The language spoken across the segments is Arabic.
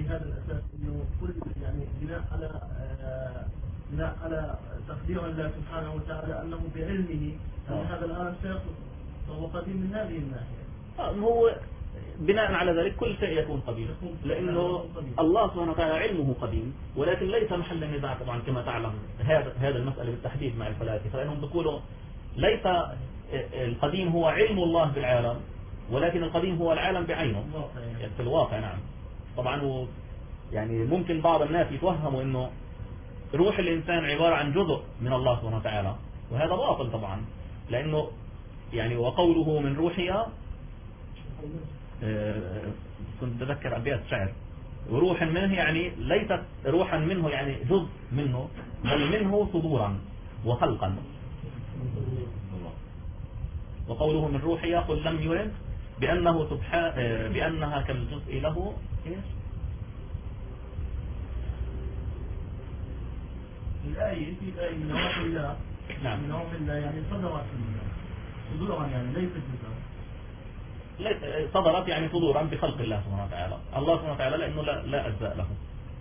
بهذا الأساس إنه كل يعني بناء على تقدير الله سبحانه وتعالى أنه بعلمه أن هذا العالم سيخلص، فهو قديم من هذه الناحية. هو بناء على ذلك كل شيء يكون قديم، لأنه الله سبحانه وتعالى علمه قديم، ولكن ليس محل النزاع طبعا كما تعلم هذا المسألة بالتحديد مع الفلاسفة، لأنهم بيقولوا ليس القديم هو علم الله بالعالم، ولكن القديم هو العالم بعينه في الواقع. نعم طبعا يعني ممكن بعض الناس يتوهموا انه روح الانسان عبارة عن جزء من الله سبحانه وتعالى، وهذا باطل طبعا، لانه يعني وقوله من روحها كنت أتذكر أبيات شعر، وروح منه يعني ليست روحا منه يعني جزء منه، بل منه صدورا وخلقا. وقوله من روحها قل لم يرد بأنه بأنها كالجزء له الآية في آية من روح الله. نعم من روح الله يعني صدورا يعني ليس جزءا، صدرت يعني صدورا بخلق الله سبحانه وتعالى. الله سبحانه وتعالى لأنه لا أجزاء له.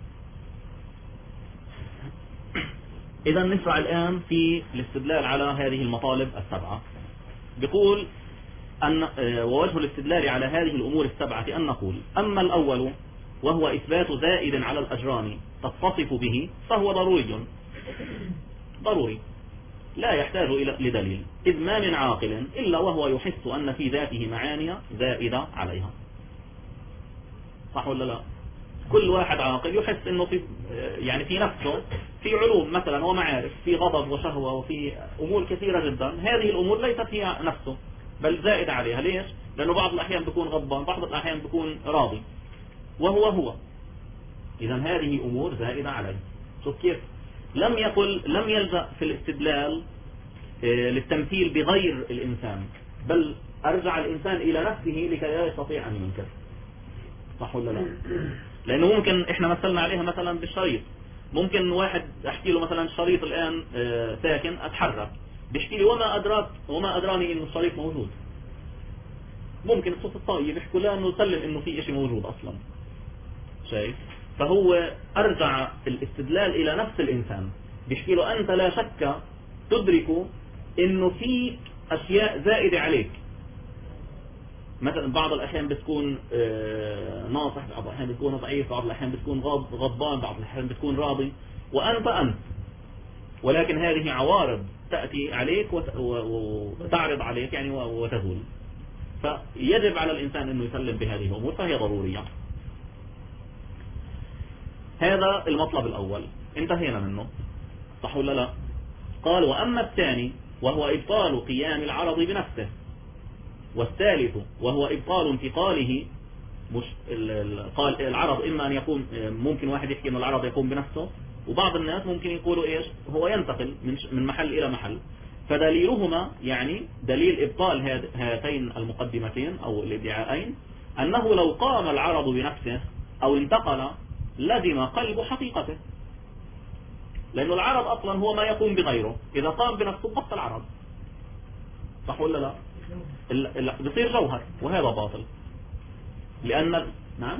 إذا نشرع الآن في الاستدلال على هذه المطالب السبعة. بيقول أن ووجه الاستدلال على هذه الأمور السبعة أن نقول: أما الأول وهو إثبات زائد على الأجرام تتصف به فهو ضروري لا يحتاج لدليل، إذ ما من عاقل إلا وهو يحس أن في ذاته معاني زائدة عليها. صح ولا لا؟ كل واحد عاقل يحس أنه في نفسه في علوم مثلا ومعارف، في غضب وشهوة وفي أمور كثيرة جدا، هذه الأمور ليست هي نفسه بل زائد عليها. ليش؟ لأنه بعض الأحيان بيكون غضبان، بعض الأحيان بيكون راضي، وهو إذا هذه أمور زائدة عليه. شوف كيف لم يلجأ في الاستدلال للتمثيل بغير الإنسان، بل أرجع الإنسان إلى نفسه لكي لا يستطيع أن ينكر. صح ولا لا؟ لأنه ممكن إحنا مثلنا عليها مثلا بالشريط، ممكن واحد أحكي له مثلا الشريط الآن ساكن أتحرك، بيحكي لي وما أدراني إنه الشريط موجود. ممكن الصوت الطيب يحكوا له إنه سلم إنه في إشي موجود أصلا. شايف؟ فهو أرجع الاستدلال إلى نفس الإنسان، بيحكي له أنت لا شك تدرك إنه في أشياء زائدة عليك. مثلا بعض الأحيان بتكون ناصح، بعض الأحيان بتكون ضعيف، بعض الأحيان بتكون غضبان، بعض الأحيان بتكون راضي، وأنت ولكن هذه عوارض تأتي عليك وتعرض عليك يعني وتزول. فيجب على الإنسان أنه يسلم بهذه الأمور، فهي ضرورية. هذا المطلب الأول انتهينا منه. صح ولا لا؟ قال: وأما الثاني وهو إبطال قيام العرض بنفسه، والثالث وهو إبطال انتقاله. قال العرض إما أن يكون، ممكن واحد يحكي أن العرض يقوم بنفسه، وبعض الناس ممكن يقولوا إيش هو ينتقل من محل إلى محل. فدليلهما يعني دليل إبطال هاتين المقدمتين أو الادعاءين أنه لو قام العرض بنفسه أو انتقل لزم قلب حقيقته، لأنه العرض أصلا هو ما يقوم بغيره، إذا قام بنفسه بطل العرض. صح ولا لا؟ بصير جوهر، وهذا باطل. لأن نعم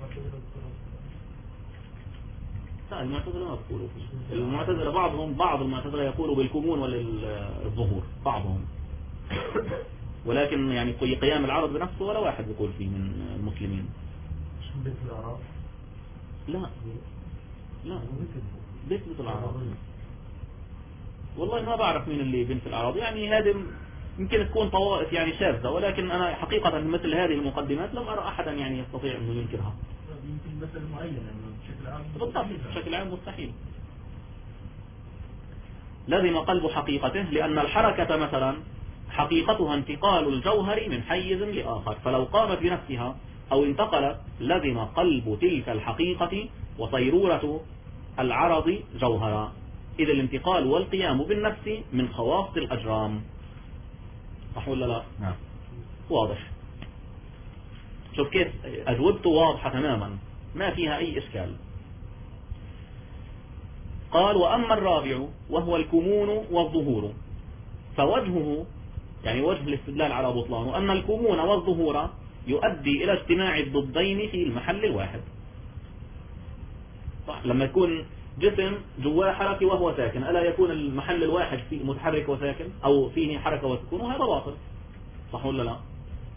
المعتزلة ما بيقولوا، المعتزلة بعض المعتزلة يقولوا بالكمون وللظهور بعضهم، ولكن يعني قيام العرض بنفسه ولا واحد يقول فيه من المسلمين. بيت الأعراض؟ لا بيت الأعراض والله ما بعرف مين اللي بنت الأعراض، يعني هذه يمكن تكون طوائف يعني شاذة، ولكن أنا حقيقة مثل هذه المقدمات لم أرى أحدا يعني يستطيع أنه ينكرها. يمكن مثل معين بشكل عام. بالضبط، بشكل عام مستحيل. لزم قلب حقيقته، لأن الحركة مثلا حقيقتها انتقال الجوهر من حيز لآخر، فلو قامت بنفسها أو انتقلت لزم قلب تلك الحقيقة وصيرورة العرض جوهرا، إذا الانتقال والقيام بالنفس من خواص الأجرام. صح ولا لا؟ نعم. واضح. شوف كيف أجوبته واضحة تماما ما فيها أي إشكال. قال: وأما الرابع وهو الكمون والظهور فوجهه يعني وجه الاستدلال على بطلانه أن الكمون والظهور يؤدي إلى اجتماع الضدين في المحل الواحد. صح. لما يكون جسم جواه حركة وهو ساكن، ألا يكون المحل الواحد فيه متحرك وساكن أو فيه حركة وسكون؟ وهذا باطل، صح ولا لا؟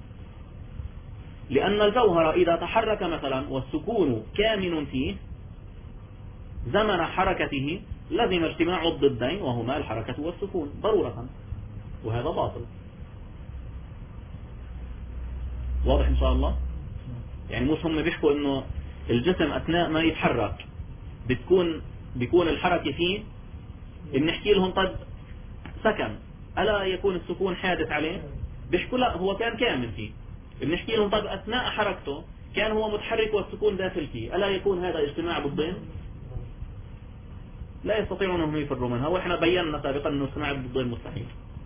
لأن الجوهر إذا تحرك مثلا والسكون كامن فيه زمن حركته لزم اجتماع الضدين وهما الحركة والسكون ضرورة، وهذا باطل. واضح إن شاء الله؟ يعني مش هم بيحكوا إنه الجسم أثناء ما يتحرك بيكون الحركة فيه، بنحكي لهم طب سكن ألا يكون السكون حادث عليه؟ بيحكوا لا، هو كان كامل فيه. بنحكي لهم طب أثناء حركته كان هو متحرك والسكون داخل فيه، ألا يكون هذا اجتماع ضدين؟ لا يستطيعون أنهم يفروا منها، وإحنا بينا سابقا أنه اجتماع الضدين مستحيل.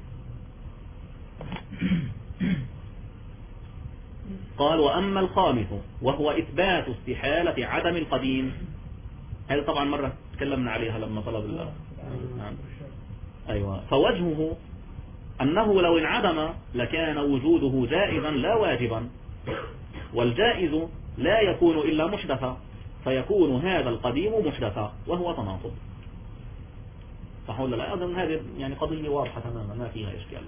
قال وأما الخامس وهو إثبات استحالة عدم القديم، هذا طبعا مرة تكلمنا عليها لما طلب الله. نعم. أيوة. فوجهه أنه لو انعدم لكان وجوده جائزا لا واجبا، والجائز لا يكون إلا محدثا، فيكون هذا القديم محدثا وهو تناقض. صح ولا لا؟ أظن هذه يعني قضية واضحة تماما ما فيها إشكال.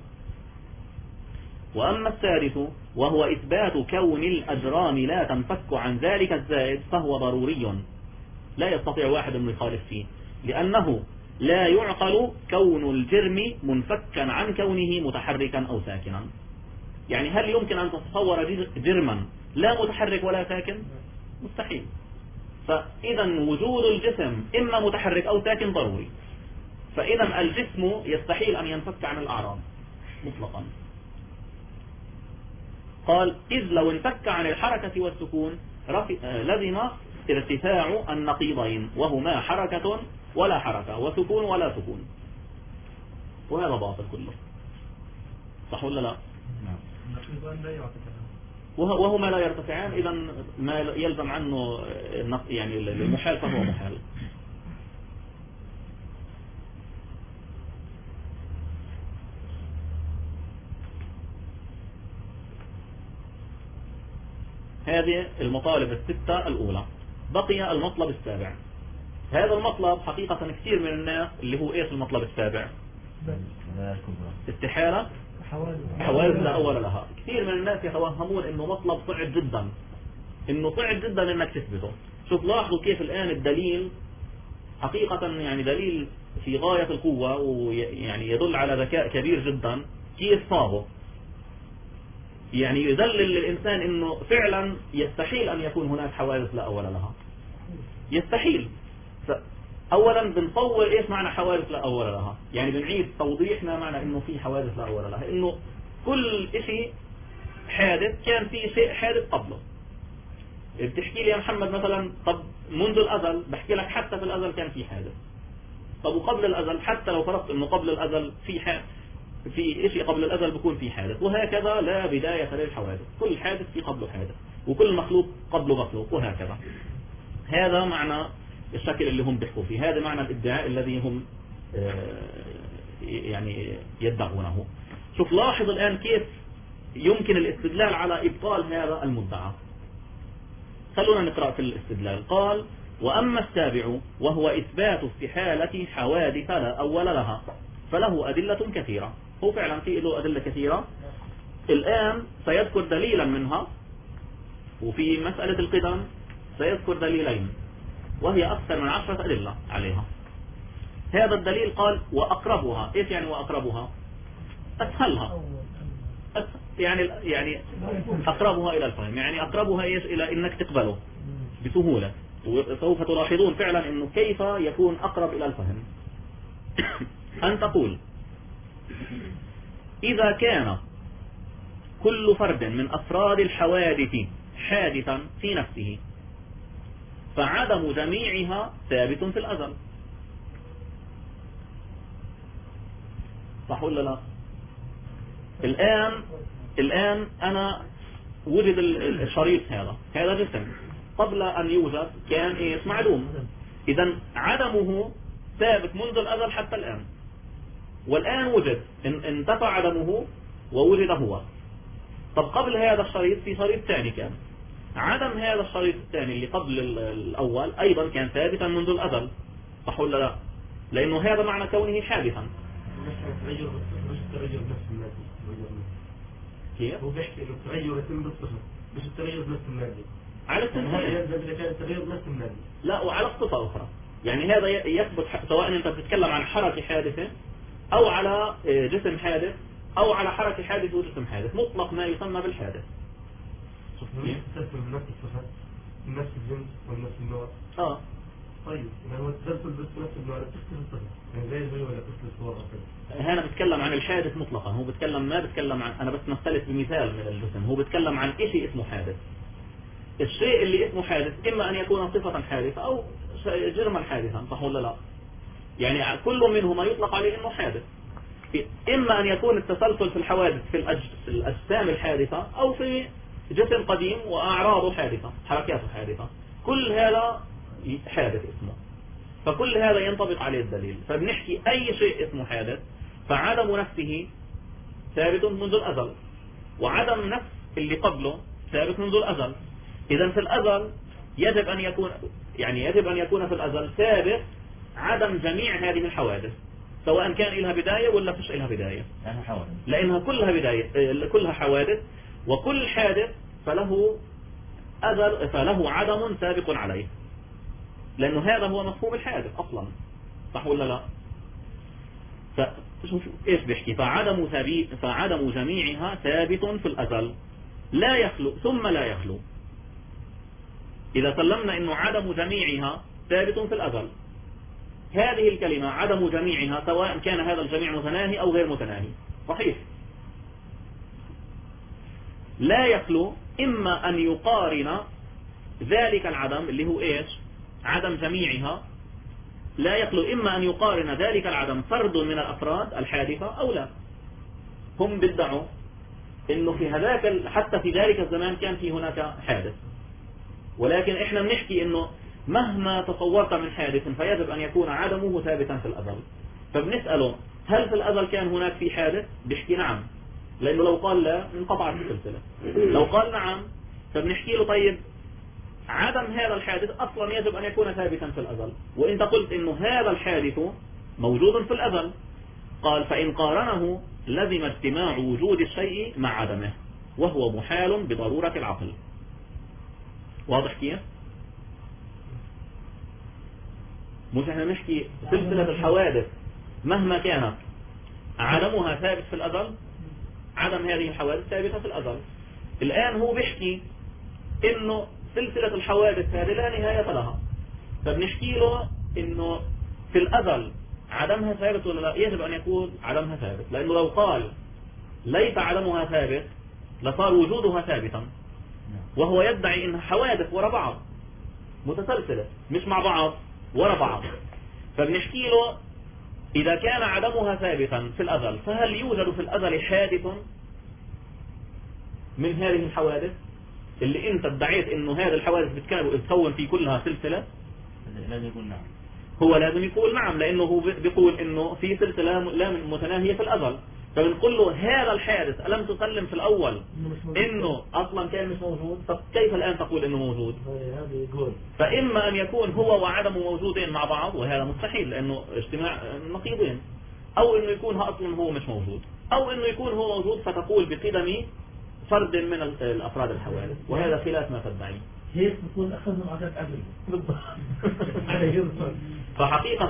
وأما الثالث وهو إثبات كون الأجرام لا تنفك عن ذلك الزائد فهو ضروري لا يستطيع واحد أن يخالف فيه، لأنه لا يعقل كون الجرم منفكا عن كونه متحركا أو ساكنا. يعني هل يمكن أن تتصور جرما لا متحرك ولا ساكن؟ مستحيل. فإذا وجود الجسم إما متحرك أو ساكن ضروري، فإذا الجسم يستحيل أن ينفك عن الأعراض مطلقا. قال إذ لو انفك عن الحركة والسكون لزم ارتفاع النقيضين وهما حركة ولا حركة وسكون ولا سكون، وهذا باطل كله. صح ولا لا؟ وهما لا يرتفعان، إذا ما يلزم عنه يعني المحال فهو محال. هذه المطالب الستة الأولى. بقي المطلب السابع. هذا المطلب حقيقة كثير من الناس اللي هو إيش المطلب السابع؟ استحالة حوادث لا أول لها. كثير من الناس يتوهمون إنه مطلب صعب جدا، إنه صعب جدا إنك تثبته. شوف لاحظوا كيف الآن الدليل حقيقة يعني دليل في غاية القوة، ويعني يدل على ذكاء كبير جدا. كيف صاغه يعني يدلل للإنسان إنه فعلا يستحيل أن يكون هناك حوادث لا أول لها. يستحيل. أولا بنطور إيش معنى حوادث لا أول لها، يعني بنعيد توضيح ما معنى إنه في حوادث لا أول لها. إنه كل شيء حادث كان في شيء حادث قبله. بتحكي لي يا محمد مثلا طب منذ الأزل، بحكي لك حتى في الأزل كان في حادث. طب وقبل الأزل حتى لو فرضت إنه قبل الأزل في شيء قبل الأزل بيكون في حادث، وهكذا لا بداية للحوادث. كل حادث في قبله حادث، وكل مخلوق قبله مخلوق، وهكذا. هذا معنى الشكل اللي هم بيحكوا فيه، هذا معنى الادعاء الذي هم يعني يدعونه. شوف لاحظ الآن كيف يمكن الاستدلال على إبطال هذا المدعى. خلونا نقرأ في الاستدلال. قال وأما السابع وهو إثبات استحالة حوادث لا أول لها فله أدلة كثيرة. هو فعلا في له أدلة كثيرة، الآن سيذكر دليلا منها، وفي مسألة القدم سيذكر دليلين وهي أكثر من 10 أدلة عليها. هذا الدليل قال وأقربها. إيش يعني وأقربها؟ أسهلها، يعني أقربها إلى الفهم، يعني أقربها إيش إلى إنك تقبله بسهولة. وسوف تلاحظون فعلا إنه كيف يكون أقرب إلى الفهم. أن تقول إذا كان كل فرد من أفراد الحوادث حادثا في نفسه فعدم جميعها ثابت في الأزل. صح ولا لا؟ الآن أنا وجد الشريط هذا جسم قبل أن يوجد كان إيش معلوم، إذا عدمه ثابت منذ الأزل حتى الآن، والآن وجد انتفع عدمه ووجد هو. طب قبل هذا الشريط في شريط ثاني كان، عدم هذا الشريط الثاني اللي قبل الأول أيضا كان ثابتا منذ الأزل، صح ولا لا؟ لأنه هذا معنى كونه حادثا. مش التغير بنفس المادة. كيف؟ هو بيحكي إنه التغير يتم بالصفة مش التغير بنفس المادة. على التنفيذ إذا كان التغير بنفس المادة. لا، وعلى صفة أخرى. يعني هذا يثبت سواء أنت بتتكلم عن حركة حادثة أو على جسم حادث أو على حركة حادث وجسم حادث، مطلق ما يسمى بالحادث. تسلسل بنفس الصفات بنفس الجنس ونفس النوع. طيب إذا هو التسلسل بس بنفس النوع لا تختلف الصفة، يعني زي ولا تختلف الصور هنا بتكلم عن الحادث مطلقا، هو بتكلم ما بتكلم عن، أنا بس نختلف بمثال من الجسم، هو بتكلم عن شيء اسمه حادث. الشيء اللي اسمه حادث إما أن يكون صفة حادثة أو جرما حادثا، صح ولا لا؟ يعني كل منهما يطلق عليه إنه حادث. إما أن يكون التسلسل في الحوادث في الأجسام الحادثة أو في جسم قديم وأعراضه حادثة، حركاته حادثة، كل هذا حادث اسمه، فكل هذا ينطبق عليه الدليل. فبنحكي أي شيء اسمه حادث فعدم نفسه ثابت منذ الأزل، وعدم نفس اللي قبله ثابت منذ الأزل. إذا في الأزل يجب أن يكون في الأزل ثابت عدم جميع هذه الحوادث، سواء كان لها بداية ولا فيش لها بداية، لأنها كلها بداية، كلها حوادث، وكل حادث فله عدم سابق عليه، لأنه هذا هو مفهوم الحادث أصلا، صح ولا لا؟ إيش بيحكي؟ فعدم جميعها ثابت في الأزل لا يخلو ثم لا يخلو. إذا سلمنا إنه عدم جميعها ثابت في الأزل، هذه الكلمة عدم جميعها سواء كان هذا الجميع متناهي أو غير متناهي، صحيح. لا يخلو إما أن يقارن ذلك العدم اللي هو إيش؟ عدم جميعها، لا يخلو إما أن يقارن ذلك العدم فرد من الأفراد الحادثة أو لا. هم بدعوا إنه في هذاك حتى في ذلك الزمان كان في هناك حادث، ولكن إحنا بنحكي إنه مهما تصورت من حادث فيجب أن يكون عدمه ثابتا في الأزل. فبنسأله هل في الأزل كان هناك في حادث؟ بيحكي نعم، لأنه لو قال لا انقطعت السلسلة. لو قال نعم فبنحكي له طيب عدم هذا الحادث أصلا يجب أن يكون ثابتا في الأزل، وإنت قلت إنه هذا الحادث موجود في الأزل. قال فإن قارنه لزم اجتماع وجود الشيء مع عدمه وهو محال بضرورة العقل. واضح كيف؟ مش احنا نحكي سلسلة الحوادث مهما كانت عدمها ثابت في الأزل، عدم هذه الحوادث ثابتة في الأزل. الآن هو بيحكي إنه سلسلة الحوادث هذه لا نهاية لها، فبنحكي له إنه في الأزل عدمها ثابت ولا لا؟ يجب أن يكون عدمها ثابت، لأنه لو قال ليس عدمها ثابت لصار وجودها ثابتا، وهو يدعي إنها حوادث وراء بعض متسلسلة مش مع بعض وراء بعض. فبنحكي له إذا كان عدمها ثابتا في الأزل فهل يوجد في الأزل حادث من هذه الحوادث اللي انت ادعيت انه هذه الحوادث بتكون في كلها سلسلة؟ لازم يقول نعم. هو لازم يقول نعم، لانه هو بيقول انه في سلسلة لا متناهية في الأزل. فبنقول له هذا الحادث ألم تسلم في الأول انه اصلا كان مش موجود؟ طب كيف الآن تقول انه موجود؟ فإما ان يكون هو وعدمه موجودين مع بعض، وهذا مستحيل لانه اجتماع نقيضين، او انه يكون اصلا هو مش موجود، او انه يكون هو موجود فتقول بقدم فرد من الأفراد الحوادث، وهذا خلاف ما تدعي. هيك بكون أخذهم عدد قبل فحقيقة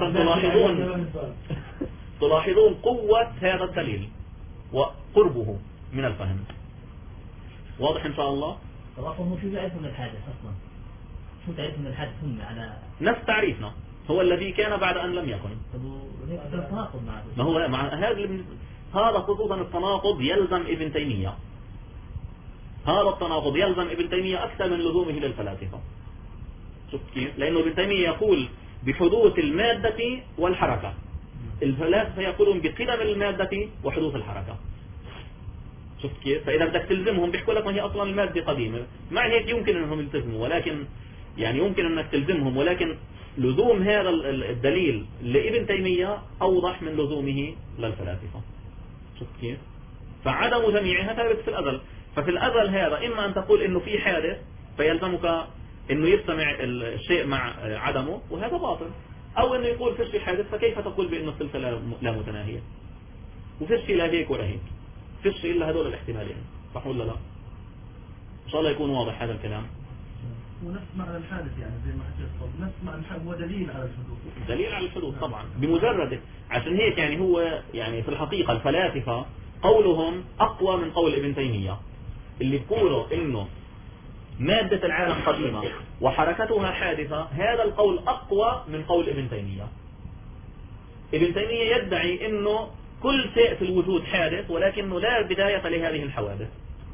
تلاحظون قوة هذا الدليل وقربه من الفهم. واضح إن شاء الله؟ طبعا هم شو يعرفوا من الحادث أصلا؟ شو تعرفوا من الحادث هم على نفس تعريفنا، هو الذي كان بعد أن لم يكن. ما هو مع هذا خصوصا التناقض يلزم ابن تيمية. هذا التناقض يلزم ابن تيمية أكثر من لزومه للفلاسفة. شفت كيف؟ لأنه ابن تيمية يقول بحدوث المادة والحركة، الفلاسفة يقولون بقدم المادة وحدوث الحركة. شفت كيف؟ فإذا بدك تلزمهم بيحكوا لك ما هي أصلا المادة قديمة، مع هيك يمكن أنهم يلتزموا، ولكن يعني يمكن أنك تلزمهم، ولكن لزوم هذا الدليل لابن تيمية أوضح من لزومه للفلاسفة. شفت كيف؟ فعدم جميعها ثابت في الأزل. ففي الأزل هذا إما أن تقول إنه في حادث فيلزمك انه يجتمع الشيء مع عدمه، وهذا باطل. او انه يقول فيش حادث، فكيف تقول بانه السلسلة لا متناهية؟ وفيش لا هيك ولا هيك، فيش الا هذول الاحتمالين، صح ولا لا؟ ان شاء الله يكون واضح هذا الكلام. ونفس معنى الحادث يعني زي ما حكيت قبل، نفس معنى الحادث هو دليل على الحدوث. دليل على الحدوث طبعا بمجرد. عشان هيك يعني هو يعني في الحقيقة الفلاسفة قولهم أقوى من قول ابن تيمية، اللي بيقولوا إنه مادة العالم قديمة وحركتها حادثة. هذا القول أقوى من قول ابن تيمية. ابن تيمية يدعي إنه كل شيء في الوجود حادث، ولكنه لا بداية لهذه الحوادث،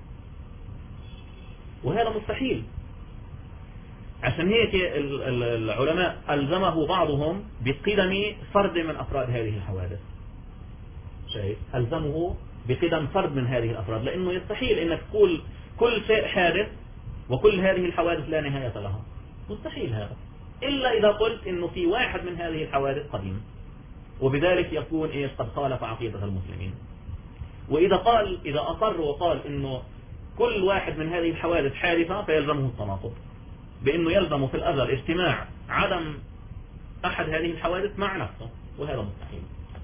وهذا مستحيل. عشان هيك العلماء ألزمه بعضهم بقدم فرد من أفراد هذه الحوادث. شايف؟ ألزمه بقدم فرد من هذه الأفراد، لأنه يستحيل إنك تقول كل شيء حادث وكل هذه الحوادث لا نهاية لها. مستحيل هذا، إلا إذا قلت إنه في واحد من هذه الحوادث قديم، وبذلك يكون إيش قد خالف عقيدة المسلمين. إذا أصر وقال إنه كل واحد من هذه الحوادث حادثة، فيلزمه التناقض، بأنه يلزم في الأزل اجتماع عدم أحد هذه الحوادث مع نفسه، وهذا مستحيل.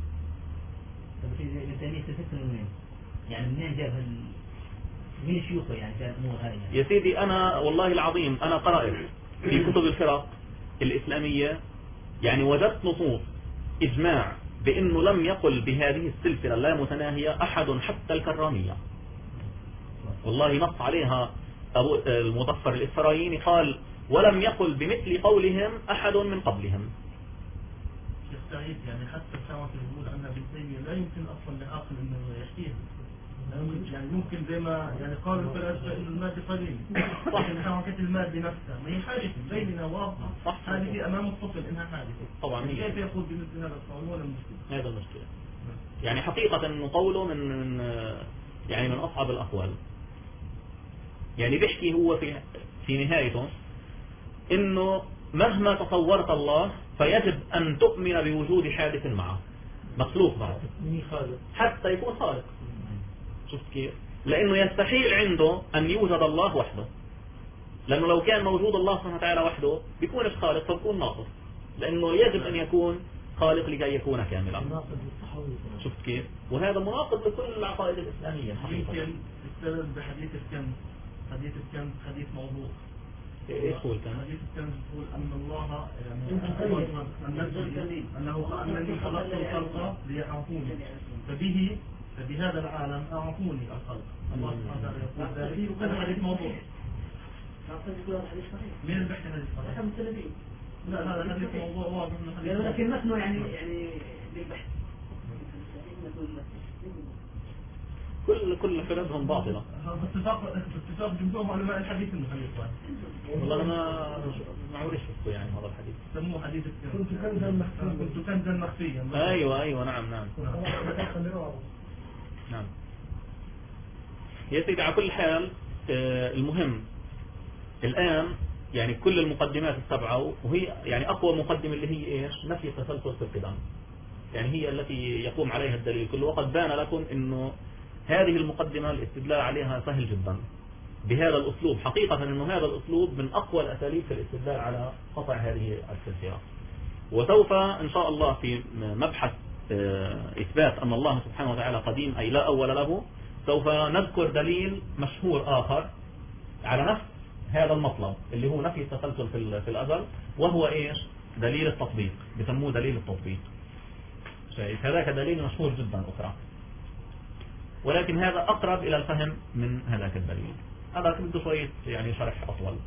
طب في ابن تيمية تفسر منين؟ يعني منين جاب مين شيوخه يعني جاب الأمور هاي؟ يا سيدي أنا والله العظيم أنا قرأت في كتب الفرق الإسلامية، يعني وجدت نصوص إجماع بأنه لم يقل بهذه السلسلة اللا متناهية أحد حتى الكرامية. والله نص عليها أبو المظفر الإسفرايني، قال ولم يقل بمثل قولهم أحد من قبلهم. شيخ سعيد يعني حتى السماوات يقول أنها ابن تيمية لا يمكن أصلا لعاقل إنه يحكيها. يعني ممكن زي ما يعني قالوا الفلاسفة إنه المادة قليل، صح، إن حركة المادة نفسها ما هي حادثة بيننا واضحة، هذه أمام الطفل إنها حادثة. طبعا كيف يقول بمثل هذا القول؟ ولا المشكلة؟ هذا المشكلة. يعني حقيقة إنه قوله من أصعب الأقوال. يعني بيحكي هو في نهايته إنه مهما تصورت الله فيجب أن تؤمن بوجود حادث معه، مخلوق معه حتى يكون خالق. شفت كيف؟ لأنه يستحيل عنده أن يوجد الله وحده، لأنه لو كان موجود الله سبحانه وتعالى وحده بيكونش خالق، فبيكون ناقص، لأنه يجب أن يكون خالق لكي يكون كاملا. شفت كيف؟ وهذا مناقض لكل العقائد الإسلامية حقيقة. يمكن استدل بحديث الكنز. حديث الكنز حديث موضوع. ايش هو الكنز؟ حديث الكنز يقول أن الله يعني أنني خلقت الخلق ليعرفوني، فبهذا العالم أعرفوني الخلق. الله سبحانه وتعالى يقول ذلك. هذا حديث موضوع. مين اللي بيحكي حديث موضوع؟ لا هذا حديث موضوع واضح من حديث. لكن متنه يعني للبحث. كل فرقهم باطلة. اتفاق جمهور علماء الحديث انه حديث واحد. والله انا ما اعرفش يعني هذا الحديث. سموه حديث الكنز. كنت كنزا مخفيا. ايوه نعم. نعم يا سيدي. على كل حال المهم الآن يعني كل المقدمات السبعة، وهي يعني أقوى مقدمة اللي هي إيش؟ نفي التسلسل في القدم، يعني هي التي يقوم عليها الدليل كله. وقد بان لكم إنه هذه المقدمة الاستدلال عليها سهل جدا بهذا الأسلوب. حقيقة إنه هذا الأسلوب من أقوى الأساليب في الاستدلال على قطع هذه السلسلة. وسوف إن شاء الله في مبحث إثبات أن الله سبحانه وتعالى قديم أي لا أول له، سوف نذكر دليل مشهور آخر على نفس هذا المطلب اللي هو نفي التسلسل في الأزل، وهو إيش؟ دليل التطبيق، بسموه دليل التطبيق. شايف؟ هذاك دليل مشهور جدا أخرى، ولكن هذا أقرب إلى الفهم من هذاك الدليل. هذا بده شوية يعني شرح أطول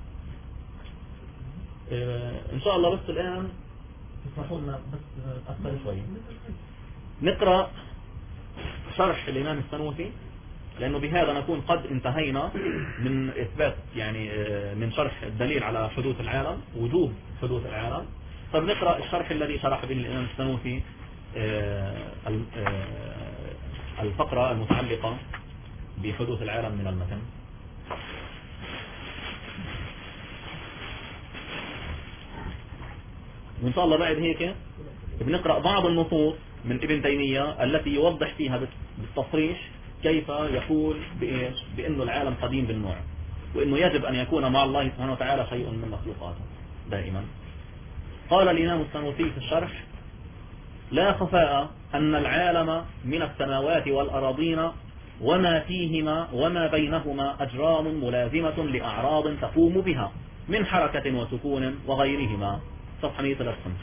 إن شاء الله. بس الآن تسمحوا لنا بس أكثر شوي نقرأ شرح الإمام السنوسي، لأنه بهذا نكون قد انتهينا من إثبات يعني من شرح الدليل على حدوث العالم، وجوب حدوث العالم. فبنقرأ الشرح الذي شرح به الإمام السنوسي الفقرة المتعلقة بحدوث العالم من المتن. وإن شاء الله بعد هيك بنقرأ بعض النصوص من ابن تيمية التي يوضح فيها بالتصريح كيف يقول بإنه العالم قديم بالنوع. وأنه يجب أن يكون مع الله سبحانه وتعالى شيء من مخلوقاته دائما. قال الإمام السنوسي في الشرح: لا خفاء أن العالم من السماوات والأراضين وما فيهما وما بينهما أجرام ملازمة لأعراض تقوم بها من حركة وسكون وغيرهما. صفحة 153.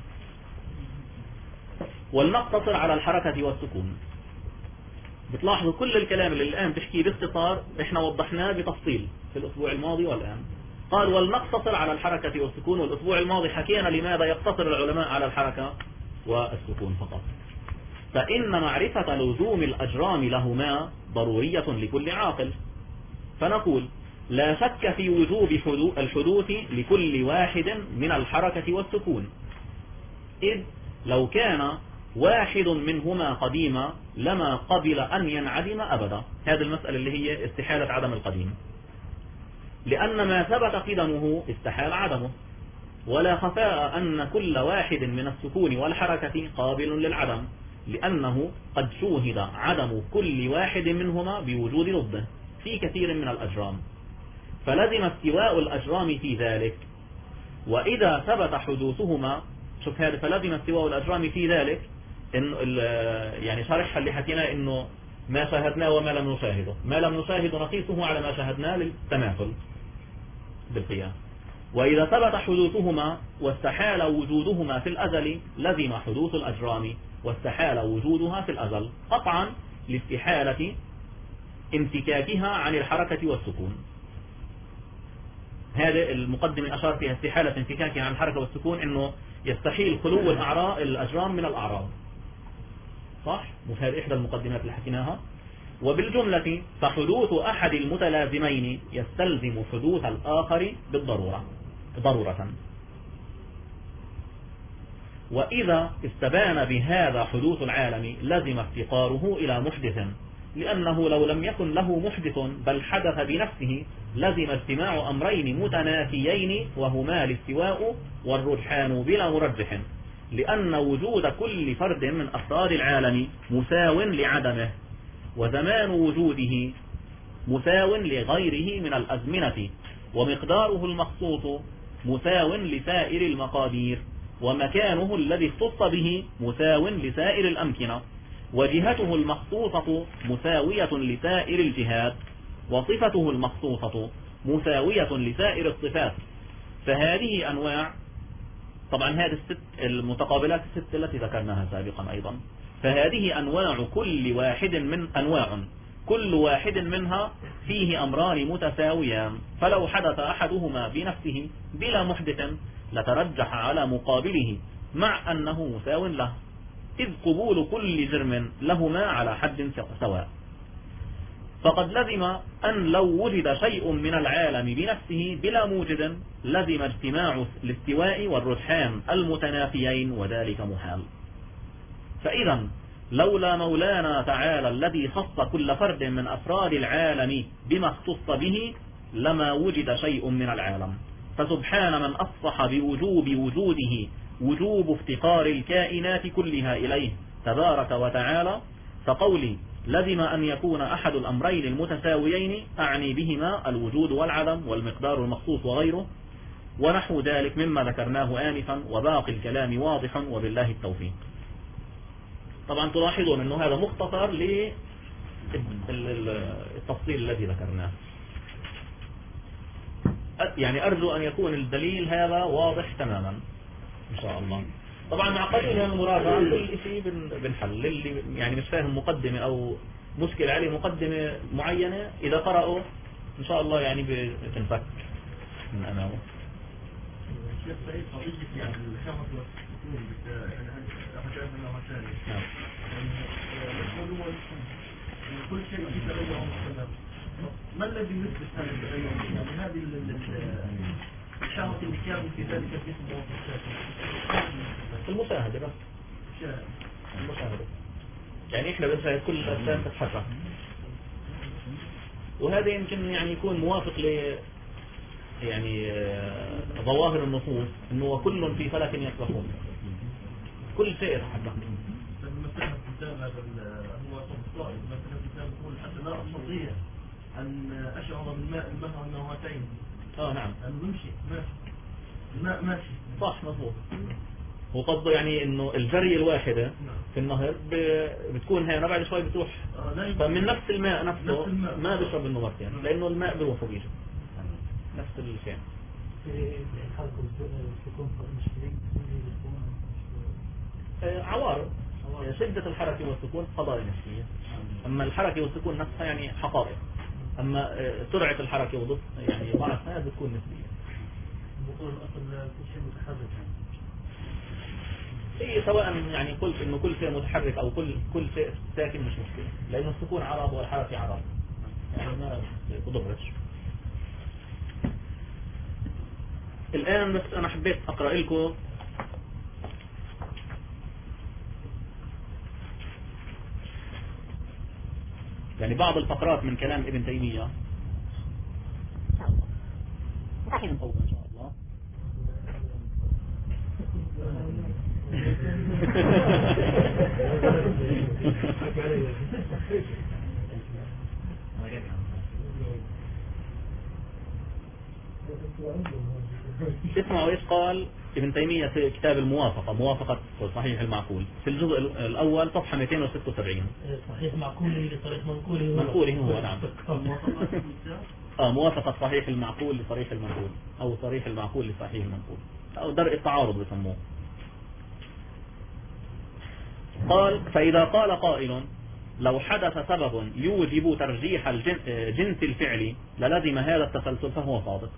ولنقتصر على الحركة والسكون. بتلاحظوا كل الكلام اللي الآن تحكيه باختصار احنا وضحناه بتفصيل في الأسبوع الماضي والآن. قال ولنقتصر على الحركة والسكون، والأسبوع الماضي حكينا لماذا يقتصر العلماء على الحركة والسكون فقط. فإن معرفة لزوم الأجرام لهما ضرورية لكل عاقل. فنقول لا شك في وجوب الحدوث لكل واحد من الحركة والسكون، إذ لو كان واحد منهما قديما لما قبل أن ينعدم أبدا. هذه المسألة اللي هي استحالة عدم القديم، لأن ما ثبت قدمه استحال عدمه. ولا خفاء أن كل واحد من السكون والحركة قابل للعدم، لأنه قد شوهد عدم كل واحد منهما بوجود ضده في كثير من الأجرام، فلزم استواء الأجرام في ذلك. وإذا ثبت حدوثهما، شوف هذا، فلزم استواء الأجرام في ذلك، إن يعني شرحها اللي حكينا إنه ما شاهدناه وما لم نشاهده، ما لم نشاهده نقيسه على ما شاهدناه للتماثل بالقياس. وإذا ثبت حدوثهما واستحال وجودهما في الأزل لزم حدوث الأجرام واستحال وجودها في الأزل قطعا لاستحالة انفكاكها عن الحركة والسكون. هذا المقدمة أشار فيها استحالة انفكاكها عن الحركة والسكون، إنه يستحيل خلو الأجرام من الأعراض، صح؟ وهذه إحدى المقدمات اللي حكيناها. وبالجملة فحدوث أحد المتلازمين يستلزم حدوث الآخر ضرورة. وإذا استبان بهذا حدوث العالم لزم افتقاره إلى محدث، لأنه لو لم يكن له محدث بل حدث بنفسه لزم اجتماع أمرين متنافيين، وهما الاستواء والرجحان بلا مرجح، لأن وجود كل فرد من أفراد العالم مساو لعدمه، وزمان وجوده مساو لغيره من الأزمنة، ومقداره المخصوص مساو لسائر المقادير، ومكانه الذي اختص به مساو لسائر الأمكنة، وجهته المخصوصة مساوية لسائر الجهات، وصفته المخصوصة مساوية لسائر الصفات. فهذه أنواع، طبعا هذه المتقابلات الست التي ذكرناها سابقا أيضا، فهذه أنواع كل واحد منها فيه أمران متساويان، فلو حدث أحدهما بنفسه بلا محدث لترجح على مقابله مع أنه مساو له، إذ قبول كل جرم لهما على حد سواء. فقد لزم أن لو وجد شيء من العالم بنفسه بلا موجد لزم اجتماع الاستواء والرجحان المتنافيين، وذلك محال. فإذا لولا مولانا تعالى الذي خص كل فرد من أفراد العالم بما اختص به لما وجد شيء من العالم، فسبحان من أصح بوجوب وجوده وجوب افتقار الكائنات كلها إليه تبارك وتعالى. فقولي لزم أن يكون أحد الأمرين المتساويين أعني بهما الوجود والعدم والمقدار المخصوص وغيره، ونحو ذلك مما ذكرناه آنفا، وباقي الكلام واضح وبالله التوفيق. طبعا تلاحظون أنه هذا مختصر للتفصيل الذي ذكرناه. يعني أرجو أن يكون الدليل هذا واضح تماما إن شاء الله. طبعا مع قليل من المراجعة كل شيء بنحل. اللي يعني مش فاهم مقدمة أو مشكلة عليه مقدمة معينة، إذا قرأوا إن شاء الله يعني بتنفك من أمامه. الشيخ سعيد قضية يعني الخمس والستون حكاية منها مثالي. نعم. كل شيء في تغير مستمر. ما الذي يثبت هذا التغير؟ يعني هذه الشهوة اللي كانت في ذلك الجسم المشاهدة بس. المشاهدة. يعني إحنا بنشاهد كل الأجسام تتحرك، وهذا يمكن يعني يكون موافق ل يعني ظواهر النصوص إنه وكل في فلك يسبحون، كل شيء يتحرك. مثلا الكتاب هذا هو صائب، مثلا الكتاب يقول حتى لا أستطيع أن أشعر بالماء البحر مرتين. نعم. أنه بمشي ماشي الماء ماشي. صح مضبوط. وقصده يعني إنه الجري الواحدة في النهر بتكون هنا بعد شوي بتروح. فمن نفس الماء نفسه ما بيشرب منه مرتين لأنه الماء بيروح وبيجي. نفس الشيء. عوارض شدة الحركة والسكون قضايا نسبية. أما الحركة والسكون نفسها يعني حقائق. أما سرعة الحركة وضبط يعني ضعفها بتكون نسبية. بقول أصل كل شيء متحرك إيه سواء يعني قلت إنه كل شيء متحرك أو كل شيء ساكن مش مشكلة لأنه السكون عرض والحركة عرض يعني ما تضرش. الآن بس أنا حبيت أقرأ لكم يعني بعض الفقرات من كلام ابن تيمية رحمه الله إن شاء الله. اسمعوا ايش قال ابن تيمية في كتاب الموافقة، موافقة صحيح المعقول، في الجزء الأول صفحة 276. صحيح معقول لصريح منقول منقول هو نعم. موافقة صحيح المعقول لصريح المنقول أو صريح المعقول لصحيح المنقول أو درء التعارض بسموه. قال فإذا قال قائل لو حدث سبب يوجب ترجيح جنس الفعل للزم هذا التسلسل فهو صادق،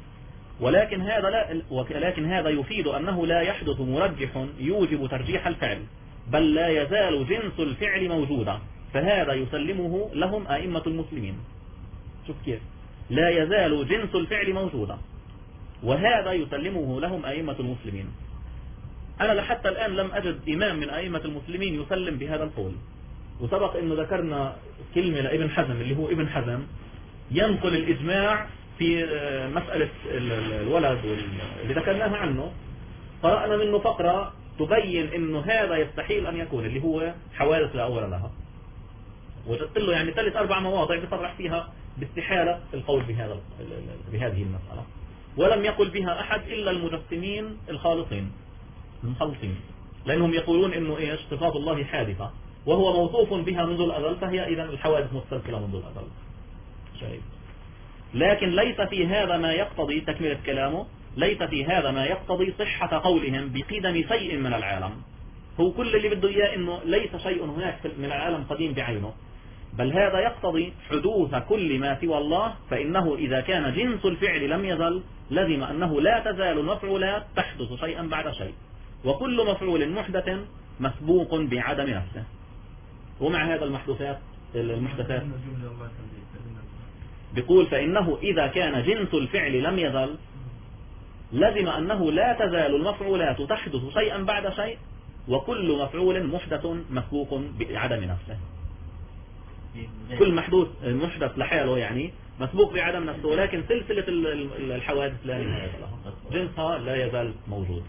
ولكن هذا يفيد أنه لا يحدث مرجح يوجب ترجيح الفعل، بل لا يزال جنس الفعل موجودا، فهذا يسلمه لهم أئمة المسلمين. شوف كيف لا يزال جنس الفعل موجودا وهذا يسلمه لهم أئمة المسلمين. أنا لحتى الآن لم أجد إمام من أئمة المسلمين يسلم بهذا القول. وسبق أنه ذكرنا كلمة لابن حزم اللي هو ابن حزم ينقل الإجماع في مسألة الولد اللي ذكرناها عنه، قرأنا منه فقرة تبين أنه هذا يستحيل أن يكون اللي هو حوادث لا أول لها، وجدت له يعني 3-4 مواضع بيصرح فيها باستحالة القول بهذه المسألة، ولم يقل بها أحد إلا المجسمين الخالصين المخلصين، لأنهم يقولون إنه إيش صفات الله حادثة وهو موصوف بها منذ الأزل، فهي إذن الحوادث مستلزمة منذ الأزل. شايف؟ لكن ليس في هذا ما يقتضي تكملة كلامه، ليس في هذا ما يقتضي صحة قولهم بقدم شيء من العالم. هو كل اللي بده إياه إنه ليس شيء هناك من العالم قديم بعينه، بل هذا يقتضي حدوث كل ما سوى الله، فإنه إذا كان جنس الفعل لم يزل لزم أنه لا تزال المفعولات تحدث شيئا بعد شيء، وكل مفعول محدث مسبوق بعدم نفسه. ومع هذا المحدثات بيقول فإنه إذا كان جنس الفعل لم يزل لزم أنه لا تزال المفعولات تحدث شيئا بعد شيء، وكل مفعول محدث مسبوق بعدم نفسه. كل محدث لحاله يعني مسبوق بعدم نفسه، ولكن سلسلة الحوادث لا نهاية لها، جنسها لا يزال موجود.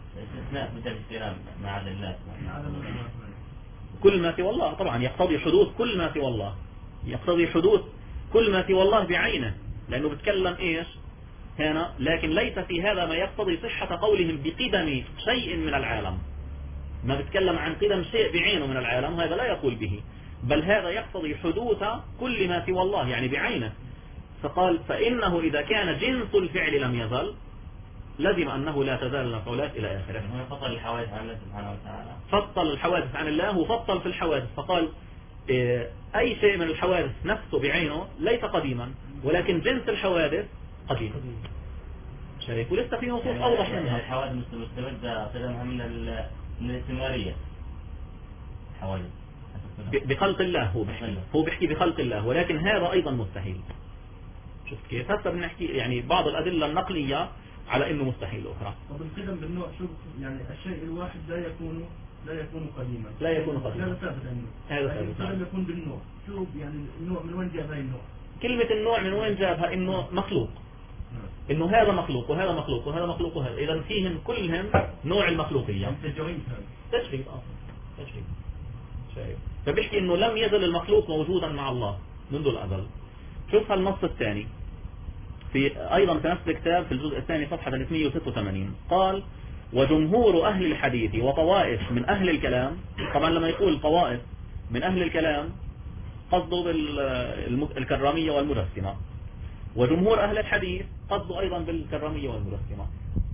كل ما سوى الله طبعا يقتضي حدوث كل ما سوى الله، يقتضي حدوث كل ما سوى الله بعينه، لأنه بتكلم إيش هنا. لكن ليس في هذا ما يقتضي صحة قولهم بقدم شيء من العالم، ما بتكلم عن قدم شيء بعينه من العالم، هذا لا يقول به، بل هذا يقتضي حدوث كل ما سوى الله يعني بعينه. فقال فإنه إذا كان جنس الفعل لم يزل لزم أنه لا تزال المفعولات إلى آخره. فصل الحوادث عن الله سبحانه وتعالى، فصل الحوادث عن الله وفصل في الحوادث، فقال أي شيء من الحوادث نفسه بعينه ليس قديما، ولكن جنس الحوادث قديم. شايف؟ ولسه في نصوص أوضح منها. الحوادث مستمدة قدمها من الاستمرارية. حوادث بخلق الله هو بيحكي بخلق الله، ولكن هذا أيضا مستحيل. شوف كيف؟ هسه بنحكي يعني بعض الأدلة النقلية على إنه مستحيل أخرى. وبالقدم بالنوع شوف يعني الشيء الواحد لا يكون قديما. لا يكون قديما. هذا ثابت عنه. هذا ثابت. القدم يكون بالنوع. شوف يعني النوع من وين جاب هاي النوع؟ كلمة النوع من وين جابها؟ إنه مخلوق. إنه هذا مخلوق وهذا مخلوق وهذا مخلوق وهذا، إذا فيهم كلهم نوع المخلوقية. تشريف تشريف. شايف؟ فبيحكي إنه لم يزل المخلوق موجودا مع الله منذ الأزل، شوف هالنص الثاني أيضا في نفس الكتاب في الجزء الثاني صفحة 386 قال: وجمهور أهل الحديث وطوائف من أهل الكلام. طبعا لما يقول طوائف من أهل الكلام قصده بالكرامية والمجسمة، وجمهور أهل الحديث قصده أيضا بالكرامية والمجسمة،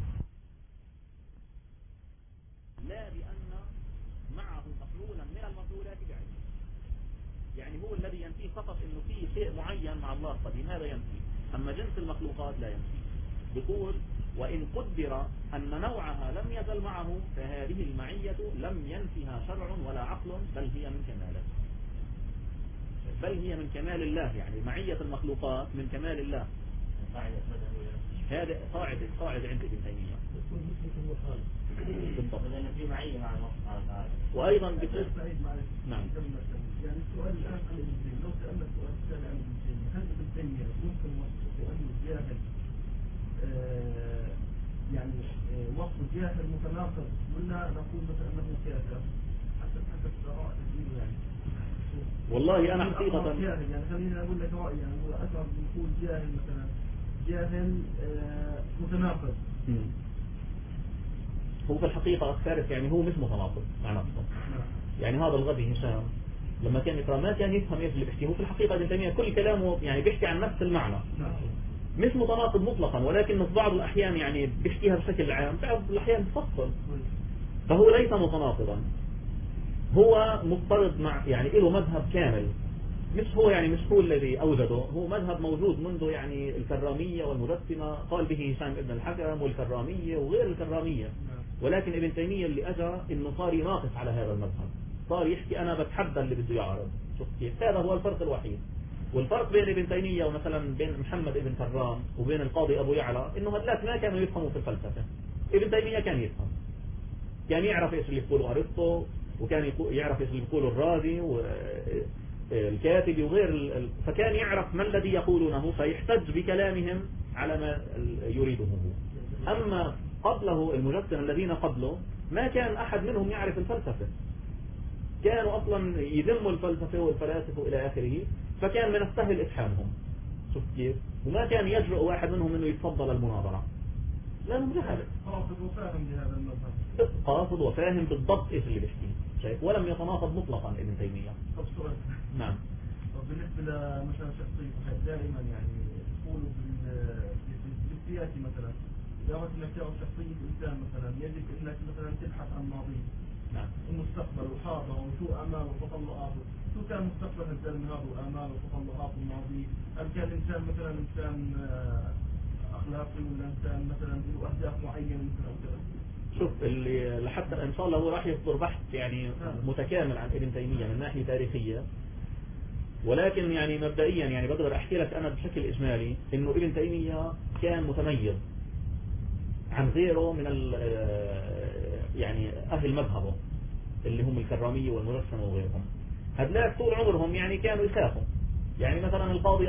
لا بأن معه مفعولا من المفعولات بعينه. يعني هو الذي ينفيه فقط إنه فيه شيء معين مع الله قديم، هذا ينفيه، أما جنس المخلوقات لا ينفيه. بيقول: وإن قدر أن نوعها لم يزل معه فهذه المعية لم ينفها شرع ولا عقل، بل هي من كماله، بل هي من كمال الله. يعني معية المخلوقات من كمال الله. هذا قاعدة عند ابن تيمية بالضبط. لأن في معية مع الله سبحانه وتعالى. وأيضا بقول نعم. يعني السؤال الآن عن ابن تيمية، لو سألنا السؤال الثاني عن ابن تيمية، هل ابن تيمية ممكن وصفه أنه جاهل، يعني وصف جاهل متناقض، ولا نقول مثلا أنه كافر حسب قراءة الدين؟ يعني والله أنا حقيقة يعني خلينا أقول لك رأيي، يعني هو أشعر بنقول جاهل مثلا، جاهل متناقض. هو في الحقيقة تعرف يعني هو مش متناقض مع نفسه. يعني هذا الغبي هشام لما كان يقرأ ما كان يفهم ايش اللي بيحكيه. هو في الحقيقة ابن تيمية كل كلامه يعني بيحكي عن نفس المعنى، مش متناقض مطلقا، ولكن في بعض الأحيان يعني بيحكيها بشكل عام، بعض الأحيان بفصل. فهو ليس متناقضا، هو مضطرد مع يعني له مذهب كامل، مش هو يعني مش هو الذي أوجده، هو مذهب موجود منذ يعني الكرامية والمجسمة، قال به هشام ابن الحكم، والكرامية وغير الكرامية. ولكن ابن تيمية اللي أجى إنه صار يناقص على هذا المذهب، صار يحكي أنا بتحدى اللي بده يعارض. شوف كيف، هذا هو الفرق الوحيد. والفرق بين ابن تيمية ومثلا بين محمد ابن كرام وبين القاضي أبو يعلى إنه هؤلاء ما كانوا يفهموا في الفلسفة. ابن تيمية كان يفهم، كان يعرف إيش اللي يقوله أرسطو، وكان يعرف إيش اللي يقوله الرازي والكاتب وغير فكان يعرف ما الذي يقولونه فيحتج بكلامهم على ما يريده هو. أما قبله المجسم الذين قبله ما كان أحد منهم يعرف الفلسفة، كانوا أصلا يذموا الفلسفة والفلاسفة إلى آخره، فكان من السهل إفهامهم. شوف كيف، وما كان يجرؤ واحد منهم إنه يتفضل المناظرة، لأنه جهل، قاصد وفاهم بهذا المذهب، قاصد وفاهم بالضبط إيش اللي بيحكيه، شايف، ولم يتناقض مطلقا ابن تيمية. طب سؤال. نعم. بالنسبة لمثلا شخصية دائما يعني يقولوا بالسياسي مثلا، إذا أردت أنك تعرف شخصية الإنسان مثلا يجب أنك مثلا تبحث عن ماضيه، نعم، المستقبل وحاضره وشو أماله وتطلعاته، شو كان مستقبل الإنسان هذا وآماله وتطلعاته الماضي، هل كان الإنسان مثلا إنسان أخلاقي ولا إنسان مثلا له أهداف معينة مثلا أو كذا. شوف اللي لحتى إن شاء الله هو راح يصدر بحث يعني متكامل عن ابن تيمية من ناحية تاريخية، ولكن يعني مبدئيا يعني بقدر أحكي لك أنا بشكل إجمالي إنه ابن تيمية كان متميز عن غيره من يعني أهل مذهبه اللي هم الكرامية والمجسمة وغيرهم. هؤلاء طول عمرهم يعني كانوا يخافوا. يعني مثلا القاضي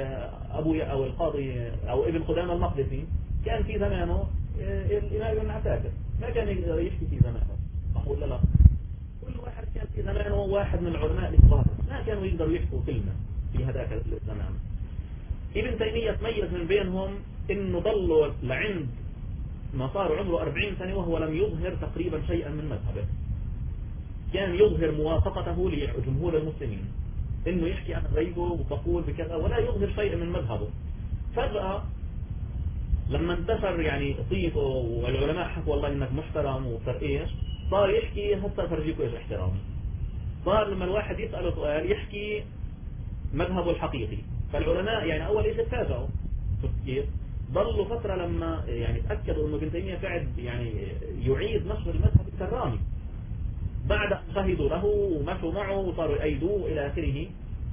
أو القاضي أو ابن قدامة المقدسي كان في زمانه الإمام ابن عساكر، ما كان يقدر يحكي في زمانه، صح ولا لا؟ كل واحد كان في زمانه واحد من العلماء الكبار، ما كانوا يقدروا يحكوا كلمة في هذاك الزمان. ابن تيمية تميز من بينهم إنه ضلوا لعند ما صار عمره 40 سنة وهو لم يظهر تقريبا شيئا من مذهبه. كان يظهر موافقته لجمهور المسلمين، إنه يحكي عن غيبه وتقول بكذا ولا يظهر شيئا من مذهبه. فجأة لما انتشر يعني صيته والعلماء حكوا والله إنك محترم وفرقيش، صار يحكي هسه فرجيكوا إيش احترامي. صار لما الواحد يسأله سؤال يحكي مذهبه الحقيقي، فالعلماء يعني أول إيش تفاجئوا. كيف ضلوا فترة لما يعني تأكدوا إنه ابن تيمية قاعد يعني يعيد نشر المذهب الكرامي، بعد شهدوا له ومشوا معه وصاروا يأيدوه إلى آخره،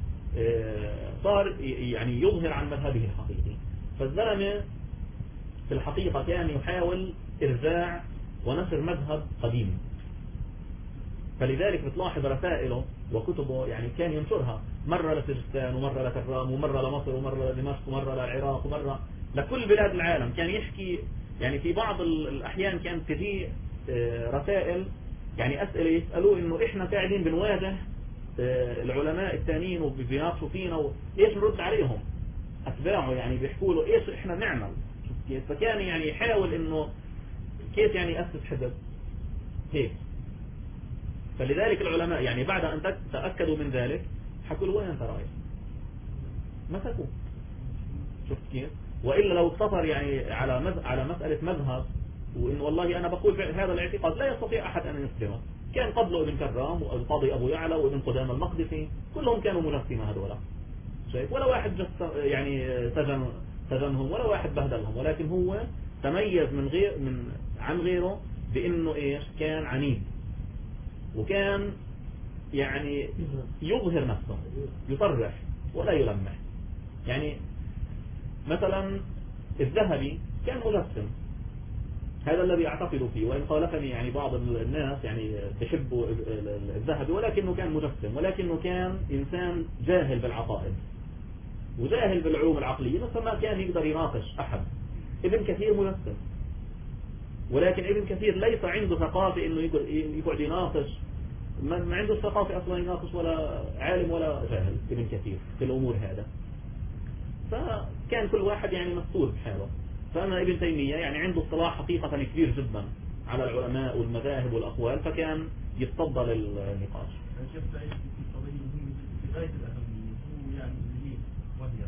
صار يعني يظهر عن مذهبه الحقيقي. فالزلمة في الحقيقة كان يحاول إرجاع ونشر مذهب قديم، فلذلك بتلاحظ رسائله وكتبه يعني كان ينشرها مرة لسجستان ومرة لكرام ومرة لمصر ومرة لدمشق ومرة للعراق ومرة لكل بلاد العالم. كان يحكي يعني في بعض الأحيان كانت تجي رسائل يعني أسئلة يسألوه إنه إحنا قاعدين بنواجه العلماء الثانيين وبيناقشوا فينا وإيش نرد عليهم. أتباعه يعني بيحكوا له إيش إحنا نعمل، فكان يعني يحاول إنه كيف يعني يأسس حزب هيك. فلذلك العلماء يعني بعد أن تأكدوا من ذلك حكوا له وين أنت رايح، مسكوه. شفت كيف؟ وإلا لو اقتصر يعني على مسألة مذهب وإنه والله أنا بقول في هذا الاعتقاد لا يستطيع أحد أن يسلمه، كان قبله ابن كرام والقاضي أبو يعلى وابن قدامة المقدسي كلهم كانوا مجسمة هذولا، شايف؟ ولا واحد يعني سجنهم ولا واحد بهدلهم، ولكن هو تميز عن غيره بأنه إيش؟ كان عنيد، وكان يعني يظهر نفسه، يصرح ولا يلمح. يعني مثلا الذهبي كان مجسم، هذا الذي أعتقد فيه، وإن خالفني يعني بعض الناس يعني تحبوا الذهبي، ولكنه كان مجسم، ولكنه كان إنسان جاهل بالعقائد وجاهل بالعلوم العقلية، مثل ما كان يقدر يناقش أحد. ابن كثير مجسم، ولكن ابن كثير ليس عنده ثقافة إنه يقعد يناقش، ما عنده ثقافة أصلا يناقش، ولا عالم ولا جاهل ابن كثير في الأمور هذا. فكان كل واحد يعني مسؤول بحاله. فأما ابن تيمية يعني عنده اطلاع حقيقة كبير جدا على العلماء والمذاهب والأقوال، فكان يتصدى للنقاش. شفت في قضية مهمة في غاية الأهمية، هو يعني اللي وهي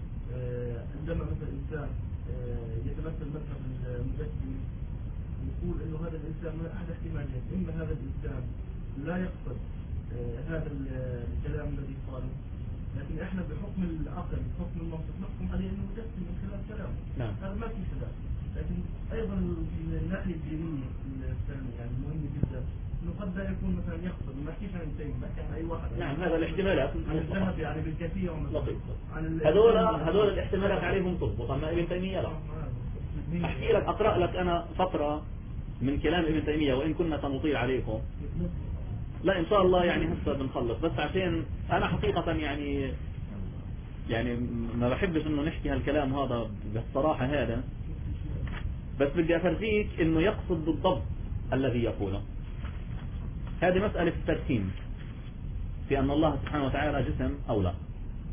عندما مثلا إنسان يتمثل مذهب المجسم، يقول إنه هذا الإنسان من أحد احتمالين: إما هذا الإنسان لا يقصد هذا الكلام الذي قاله، لكن احنا بحكم العقل بحكم المنطق نحكم عليه انه مجسم من خلال كلامه. نعم. هذا ما في خلاف. لكن ايضا من الناحيه الدينيه الثانيه يعني مهم جدا انه قد لا يكون مثلا يقصد، ما احكيش عن التيم، بحكي عن اي واحد. نعم، هذا الاحتمالات عن الذهب يعني بالكثير لطيف. هذول الاحتمالات عليهم تضبط، اما ابن تيمية لا. احكي لك، اقرأ لك انا فقرة من كلام ابن تيمية وان كنا سنطيل عليكم. لا ان شاء الله يعني هسه بنخلص، بس عشان انا حقيقة يعني ما بحبش انه نحكي هالكلام هذا بالصراحة هذا، بس بدي افرجيك انه يقصد بالضبط الذي يقوله. هذه مسألة التجسيم في ان الله سبحانه وتعالى جسم او لا.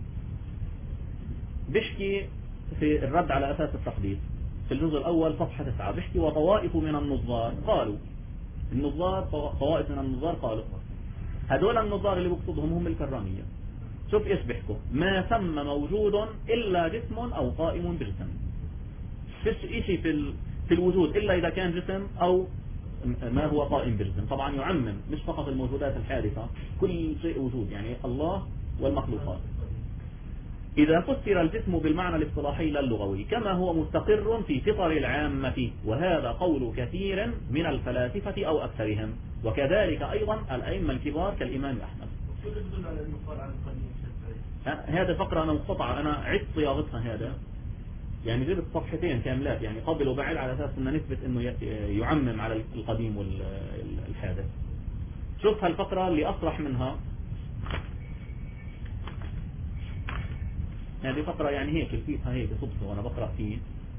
بيحكي في الرد على اساس التقديس في الجزء الاول صفحة 9، بيحكي: وطوائف من النظار قالوا، النظار طوائف من النظار قالوا، هذول النظار اللي بقصدهم هم الكرامية. شوف ايش بيحكوا: ما ثم موجود الا جسم او قائم بجسم. فيش اشي في الوجود الا اذا كان جسم او ما هو قائم بجسم. طبعا يعمم مش فقط الموجودات الحادثة، كل شيء وجود، يعني الله والمخلوقات. إذا فسر الجسم بالمعنى الاصطلاحي لا اللغوي كما هو مستقر في فطر العامة، وهذا قول كثير من الفلاسفة أو أكثرهم، وكذلك أيضا الأئمة الكبار كالإمام أحمد. هذا فقرة أنا مقطعة، أنا عدت صياغتها، هذا يعني جبت صفحتين كاملات يعني قبل وبعد على أساس أن نثبت أنه يعمم على القديم والحادث. شوف هالفقرة اللي أصرح منها، هذه فقرة يعني هيك لقيتها هيك صدفة وأنا بقرأ فيه.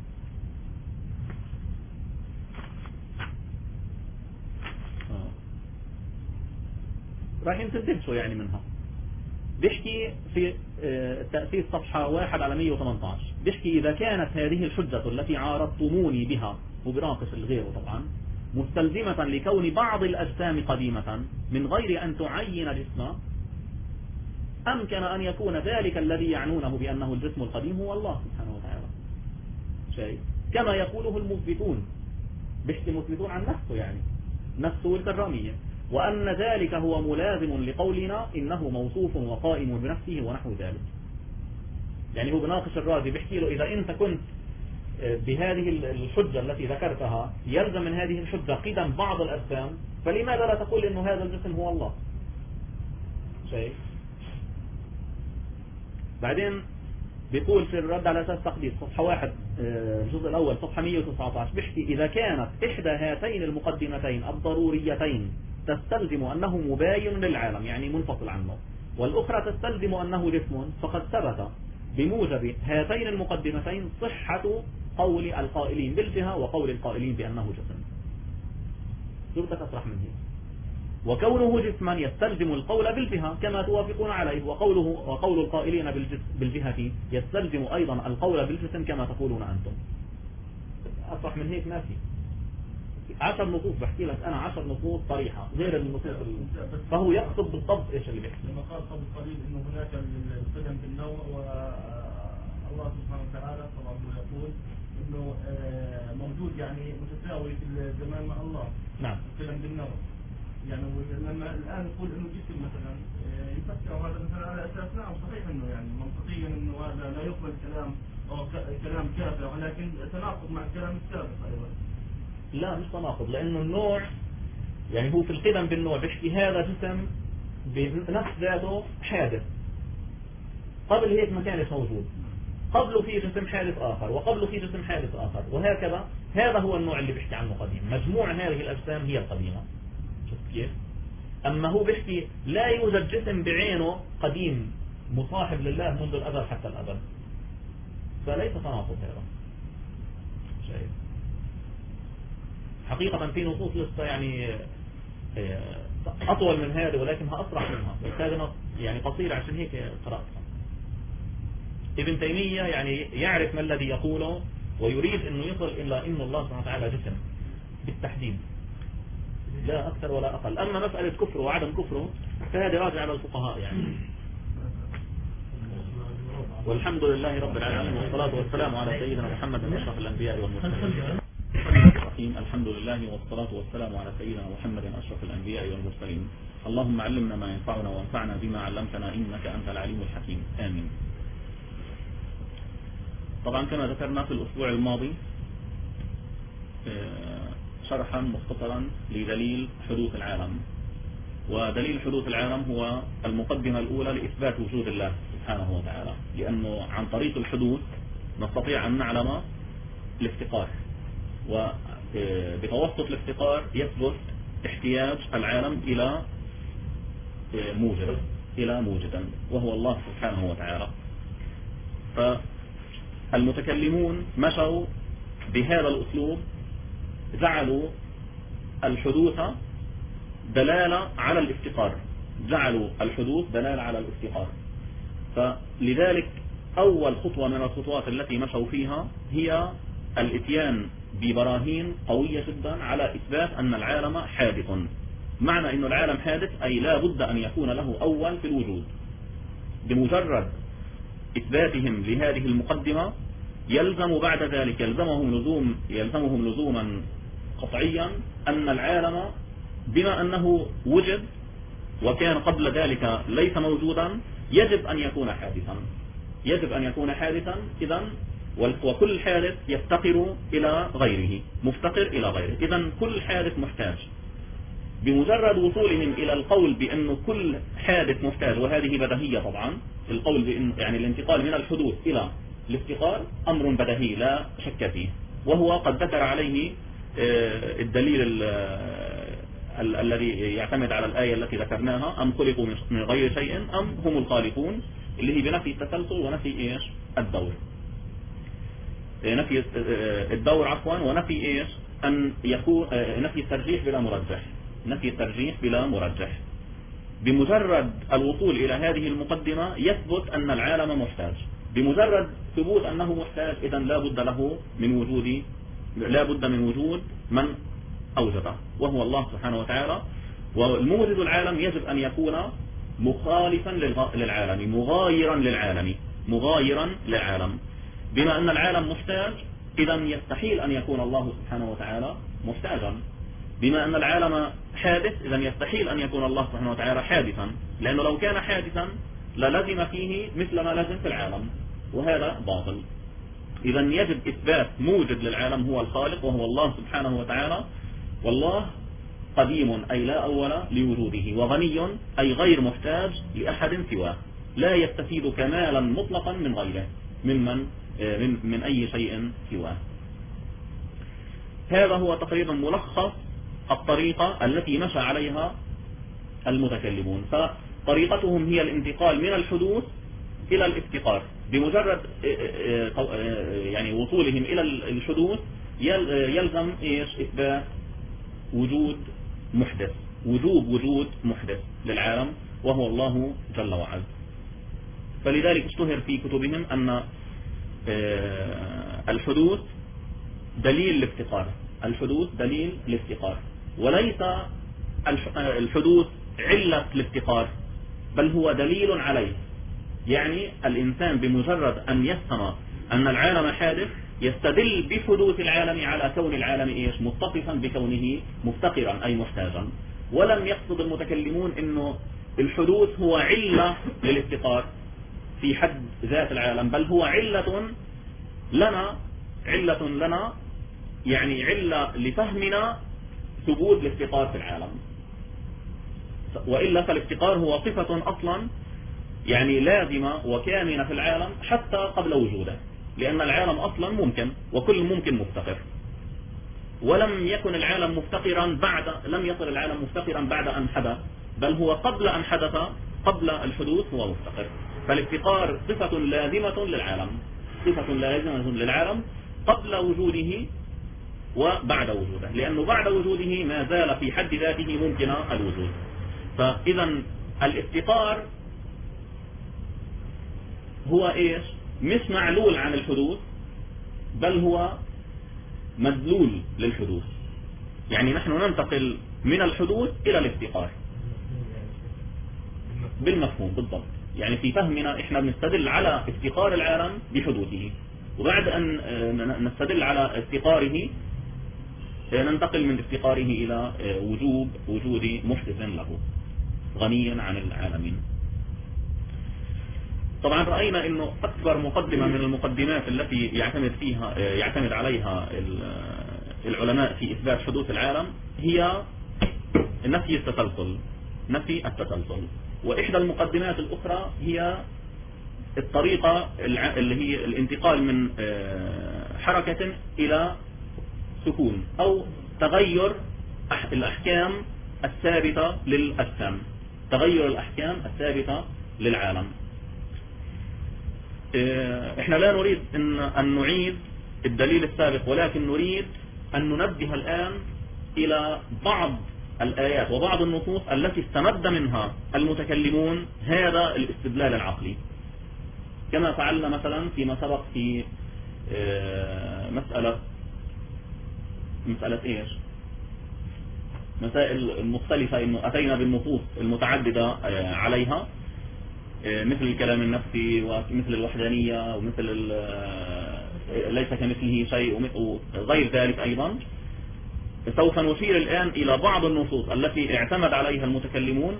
راح ينتدبشوا يعني منها. بيحكي في التأسيس صفحة 1 على 118، بيحكي: إذا كانت هذه الحجة التي عارضتموني بها، وبناقش الغير طبعا، مستلزمة لكون بعض الأجسام قديمة من غير أن تعين جسما، أمكن أن يكون ذلك الذي يعنونه بأنه الجسم القديم هو الله سبحانه وتعالى، شيء كما يقوله المثبتون. بيحكي المثبتون عن نفسه، يعني نفسه الكرامية، وأن ذلك هو ملازم لقولنا إنه موصوف وقائم بنفسه ونحو ذلك. يعني هو بناقش الرازي، بيحكي له: إذا أنت كنت بهذه الحجة التي ذكرتها يلزم من هذه الحجة قدم بعض الأجسام، فلماذا لا تقول إنه هذا الجسم هو الله؟ شيء. بعدين بيقول في الرد على أساس تقديس صفحة 1 الجزء الأول صفحة 119، بيحكي: إذا كانت إحدى هاتين المقدمتين الضروريتين تستلزم أنه مباين للعالم يعني منفصل عنه، والأخرى تستلزم أنه جسم، فقد ثبت بموجب هاتين المقدمتين صحة قول القائلين بالجهة وقول القائلين بأنه جسم. شو بدك أصرح من هنا؟ وكونه جسما يستلزم القول بالجهة كما توافقون عليه، وقول القائلين بالجهة يستلزم أيضا القول بالجسم كما تقولون أنتم. أصح من هيك ما في. 10 نصوص بحكي لك أنا 10 نصوص صريحة غير النصوص فهو يقصد بالضبط إيش اللي بيحكي. لما قال قبل قليل إنه هناك القدم بالنوع، والله سبحانه وتعالى طبعا يقول إنه موجود يعني متساوي في الزمان مع الله. نعم. القدم بالنوع يعني لما الآن نقول إنه جسم مثلا يفسر هذا مثلا على أساس نعم صحيح إنه يعني منطقيا إنه هذا لا يقبل كلام أو كلام كافر، ولكن تناقض مع الكلام السابق أيضا. لا مش تناقض، لأنه النوع يعني هو في القدم بالنوع بيحكي هذا جسم بنفس ذاته حادث، قبل هيك ما كانش موجود، قبله في جسم حادث آخر، وقبله في جسم حادث آخر، وهكذا. هذا هو النوع اللي بيحكي عنه قديم، مجموع هذه الأجسام هي القديمة. شفت كيف؟ أما هو بيحكي لا يوجد جسم بعينه قديم مصاحب لله منذ الأزل حتى الأبد، فليس تناقض هذا. شايف؟ حقيقة في نصوص لسه يعني أطول من هذا ولكنها أصرح منها، بس هذا يعني قصير عشان هيك قرأتها. ابن تيمية يعني يعرف ما الذي يقوله ويريد أنه يصل إلى أن الله سبحانه وتعالى جسم بالتحديد، لا أكثر ولا أقل. أما مسألة كفره وعدم كفره فهذا راجع على الفقهاء يعني. والحمد لله رب العالمين، والصلاة والسلام على سيدنا محمد أشرف الأنبياء والمرسلين. الحمد لله والصلاة والسلام على سيدنا محمد أشرف الأنبياء والمرسلين. اللهم علمنا ما ينفعنا وانفعنا بما علمتنا إنك أنت العليم الحكيم، آمين. طبعا كما ذكرنا في الأسبوع الماضي شرحا مختصرا لدليل حدوث العالم، ودليل حدوث العالم هو المقدمة الأولى لإثبات وجود الله سبحانه وتعالى، لأنه عن طريق الحدوث نستطيع أن نعلم الافتقار، وبتوسط الافتقار يثبت احتياج العالم إلى موجدا وهو الله سبحانه وتعالى. فالمتكلمون مشوا بهذا الأسلوب، جعلوا الحدوث دلالة على الافتقار، فلذلك أول خطوة من الخطوات التي مشوا فيها هي الاتيان ببراهين قوية جدا على إثبات أن العالم حادث. معنى أن العالم حادث أي لا بد أن يكون له أول في الوجود. بمجرد إثباتهم لهذه المقدمة يلزم بعد ذلك يلزمهم لزوما قطعيا أن العالم بما أنه وجد وكان قبل ذلك ليس موجودا يجب أن يكون حادثا إذن، وكل حادث يفتقر إلى غيره، إذن كل حادث محتاج. بمجرد وصولهم إلى القول بأن كل حادث محتاج، وهذه بديهية طبعا، القول بأن يعني الانتقال من الحدوث إلى الافتقار أمر بديهي لا شك فيه، وهو قد ذكر عليه الدليل الذي يعتمد على الآية التي ذكرناها: أم خلقوا من غير شيء أم هم الخالقون، اللي هي بنفي التسلسل ونفي الدور، نفي الدور ونفي أن يكون نفي الترجيح بلا مرجح. بمجرد الوصول إلى هذه المقدمة يثبت أن العالم محتاج. بمجرد ثبوت أنه محتاج إذن لا بد من وجود من أوجده وهو الله سبحانه وتعالى. والموجد العالم يجب أن يكون مخالفا للعالم، مغايرا للعالم. بما أن العالم محتاج إذن يستحيل أن يكون الله سبحانه وتعالى محتاجا. بما أن العالم حادث إذن يستحيل أن يكون الله سبحانه وتعالى حادثا، لأنه لو كان حادثا للزم فيه مثل ما لزم في العالم، وهذا باطل. إذن يجب إثبات موجد للعالم هو الخالق وهو الله سبحانه وتعالى، والله قديم أي لا أول لوجوده، وغني أي غير محتاج لأحد سواه، لا يستفيد كمالا مطلقا من غيره من أي شيء سواه. هذا هو تقريبا ملخص الطريقة التي مشى عليها المتكلمون. فطريقتهم هي الانتقال من الحدوث إلى الافتقار. بمجرد يعني وصولهم إلى الحدوث يلزم إثبات وجود محدث، وجود محدث للعالم وهو الله جل وعلا. فلذلك اشتهر في كتبهم أن الحدوث دليل الافتقار، الحدوث دليل الافتقار، وليس الحدوث علة الافتقار، بل هو دليل عليه. يعني الإنسان بمجرد أن يفهم أن العالم حادث يستدل بحدوث العالم على كون العالم متصفا بكونه مفتقرا أي محتاجا. ولم يقصد المتكلمون أنه الحدوث هو علة للافتقار في حد ذات العالم، بل هو علة لنا يعني علة لفهمنا ثبوت الافتقار في العالم. وإلا فالافتقار هو صفة أصلا يعني لازمة وكامنة في العالم حتى قبل وجوده، لأن العالم أصلا ممكن وكل ممكن مفتقر، ولم يكن العالم مفتقرا لم يصل العالم مفتقرا بعد أن حدث، بل هو قبل أن حدث، قبل الحدوث هو مفتقر. فالافتقار صفة لازمة للعالم، صفة لازمة للعالم قبل وجوده وبعد وجوده، لأنه بعد وجوده ما زال في حد ذاته ممكن الوجود. فإذا الافتقار هو مش معلول عن الحدوث، بل هو مدلول للحدوث. يعني نحن ننتقل من الحدوث إلى الافتقار بالمفهوم بالضبط. يعني في فهمنا احنا بنستدل على افتقار العالم بحدوثه، وبعد أن نستدل على افتقاره ننتقل من افتقاره إلى وجود محدث له غنيا عن العالمين. طبعا رأينا انه اكبر مقدمة من المقدمات التي يعتمد عليها العلماء في اثبات حدوث العالم هي نفي التسلسل. واحدى المقدمات الاخرى هي الطريقة اللي هي الانتقال من حركة الى سكون او تغير الاحكام الثابتة للاجسام، تغير الاحكام الثابتة للعالم. احنا لا نريد ان نعيد الدليل السابق، ولكن نريد ان ننبه الان الى بعض الايات وبعض النصوص التي استمد منها المتكلمون هذا الاستدلال العقلي، كما فعلنا مثلا فيما سبق في مسألة مسائل مختلفة، انه اتينا بالنصوص المتعددة عليها، مثل الكلام النفسي ومثل الوحدانية ومثل ليس كمثله شيء وغير ذلك. أيضا سوف نشير الآن إلى بعض النصوص التي اعتمد عليها المتكلمون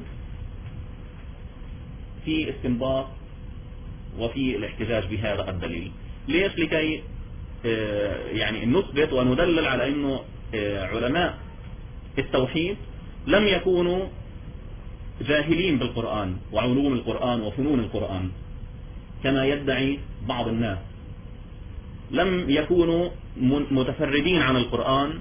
في استنباط وفي الاحتجاج بهذا الدليل. ليش؟ لكي يعني نثبت وندلل على أنه علماء التوحيد لم يكونوا جاهلين بالقرآن وعلوم القرآن وفنون القرآن كما يدعي بعض الناس، لم يكونوا متفردين عن القرآن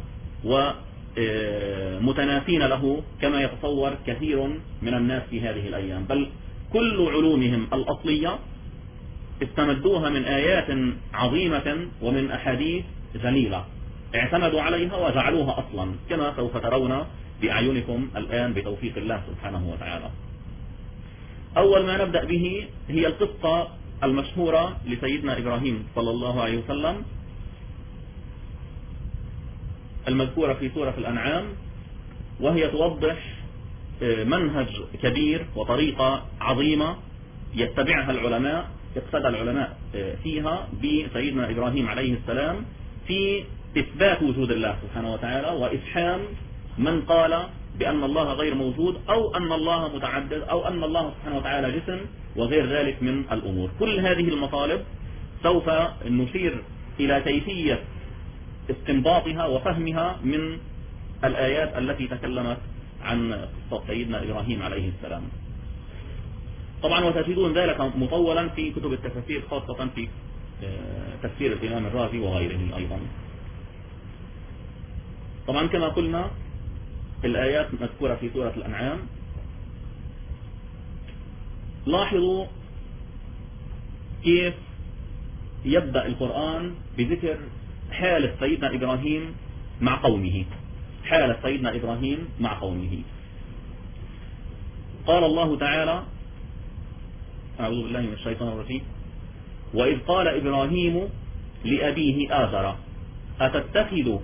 ومتنافين له كما يتصور كثير من الناس في هذه الأيام، بل كل علومهم الأصلية استمدوها من آيات عظيمة ومن أحاديث جليلة اعتمدوا عليها وجعلوها أصلا، كما سوف ترون بأعينكم الآن بتوفيق الله سبحانه وتعالى. أول ما نبدأ به هي القصة المشهورة لسيدنا إبراهيم صلى الله عليه وسلم المذكورة في سورة الأنعام، وهي توضح منهج كبير وطريقة عظيمة يتبعها العلماء، اقتدى العلماء فيها بسيدنا إبراهيم عليه السلام في إثبات وجود الله سبحانه وتعالى وإفحام من قال بأن الله غير موجود أو أن الله متعدد أو أن الله سبحانه وتعالى جسم وغير ذلك من الأمور. كل هذه المطالب سوف نشير إلى كيفية استنباطها وفهمها من الآيات التي تكلمت عن قصة سيدنا إبراهيم عليه السلام. طبعا وتجدون ذلك مطولا في كتب التفسير، خاصة في تفسير الإمام الرازي وغيره أيضا. طبعا كما قلنا الآيات مذكورة في سورة الأنعام. لاحظوا كيف يبدأ القرآن بذكر حالة سيدنا إبراهيم مع قومه، حالة سيدنا إبراهيم مع قومه. قال الله تعالى: أعوذ بالله من الشيطان الرجيم: وإذ قال إبراهيم لأبيه آزر أتتخذ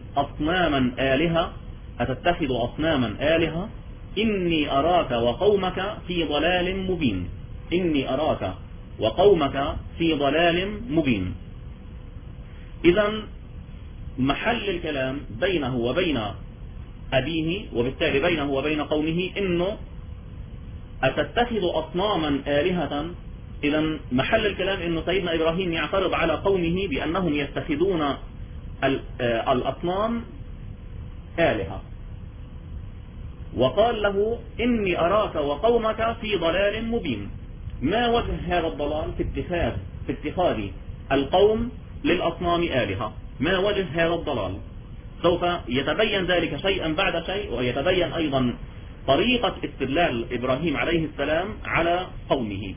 أصناما آلهة إني أراك وقومك في ضلال مبين. إني أراك وقومك في ضلال مبين. إذن محل الكلام بينه وبين أبيه، وبالتالي بينه وبين قومه، إنه أتتخذ أصناما آلهة. إذن محل الكلام إنه سيدنا إبراهيم يعترض على قومه بأنهم يتخذون الأصنام آلهة، وقال له: إني أراك وقومك في ضلال مبين. ما وجه هذا الضلال في اتخاذ القوم للأصنام آلهة؟ ما وجه هذا الضلال؟ سوف يتبين ذلك شيئا بعد شيء، ويتبين أيضا طريقة استدلال إبراهيم عليه السلام على قومه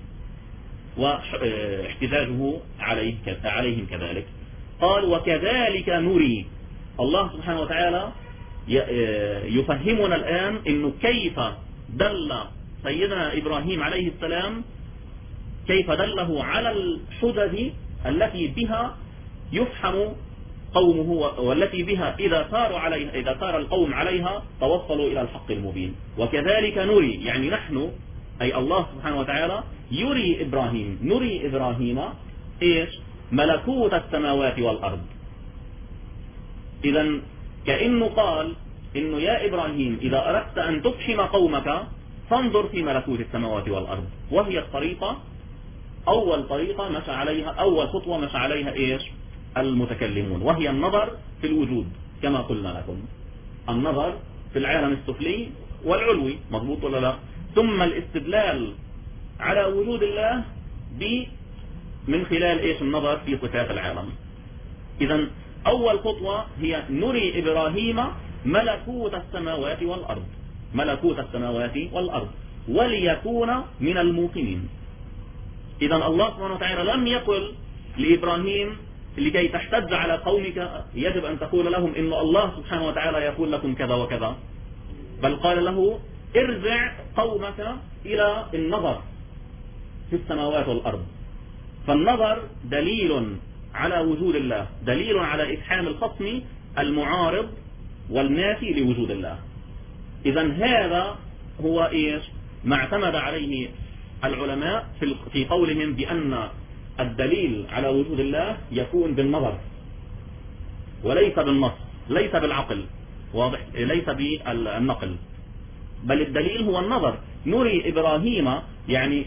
واحتجاجه عليهم كذلك. قال: وكذلك نري. الله سبحانه وتعالى يفهمنا الآن إنه كيف دل سيدنا إبراهيم عليه السلام، كيف دله على الحجج التي بها يفهم قومه، والتي بها إذا سار القوم عليها توصلوا إلى الحق المبين. وكذلك نري، يعني نحن، أي الله سبحانه وتعالى، نري إبراهيم إيش؟ ملكوت السماوات والأرض. إذن كأنه قال إنه يا إبراهيم إذا أردت أن تفهم قومك فانظر في ملكوت السماوات والأرض. وهي الطريقة، أول طريقة مشى عليها، أول خطوة مشى عليها إيش؟ المتكلمون، وهي النظر في الوجود كما قلنا لكم، النظر في العالم السفلي والعلوي، مضبوط ولا لا؟ ثم الاستدلال على وجود الله من خلال إيش؟ النظر في صفات العالم. إذن أول خطوة هي نري إبراهيم ملكوت السماوات والأرض، ملكوت السماوات والأرض، وليكون من الموقنين. إذن الله سبحانه وتعالى لم يقل لإبراهيم لكي تحتج على قومك يجب أن تقول لهم إن الله سبحانه وتعالى يقول لكم كذا وكذا، بل قال له: ارجع قومك إلى النظر في السماوات والأرض. فالنظر دليل على وجود الله، دليل على إفحام الخصم المعارض والنافي لوجود الله. إذن هذا هو إيش؟ ما اعتمد عليه العلماء في قولهم بأن الدليل على وجود الله يكون بالنظر وليس بالنص، ليس بالعقل، واضح؟ ليس بالنقل، بل الدليل هو النظر. نري إبراهيم يعني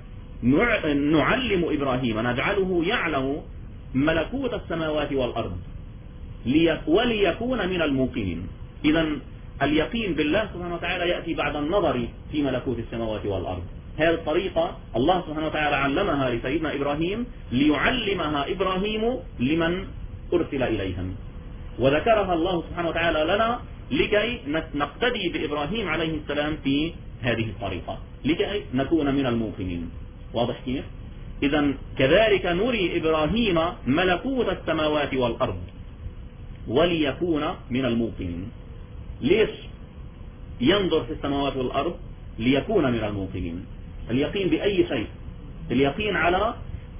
نعلم إبراهيم، نجعله يعلم ملكوت السماوات والأرض وليكون من الموقنين. إذن اليقين بالله سبحانه وتعالى يأتي بعد النظر في ملكوت السماوات والأرض. هذه الطريقة الله سبحانه وتعالى علمها لسيدنا إبراهيم ليعلمها إبراهيم لمن أرسل إليهم، وذكرها الله سبحانه وتعالى لنا لكي نقتدي بإبراهيم عليه السلام في هذه الطريقة، لكي نكون من الموقنين. واضح كيف؟ إذن كذلك نري إبراهيم ملكوت السماوات والأرض وليكون من الموقنين. ليش ينظر في السماوات والأرض؟ ليكون من الموقنين. اليقين بأي شيء؟ اليقين على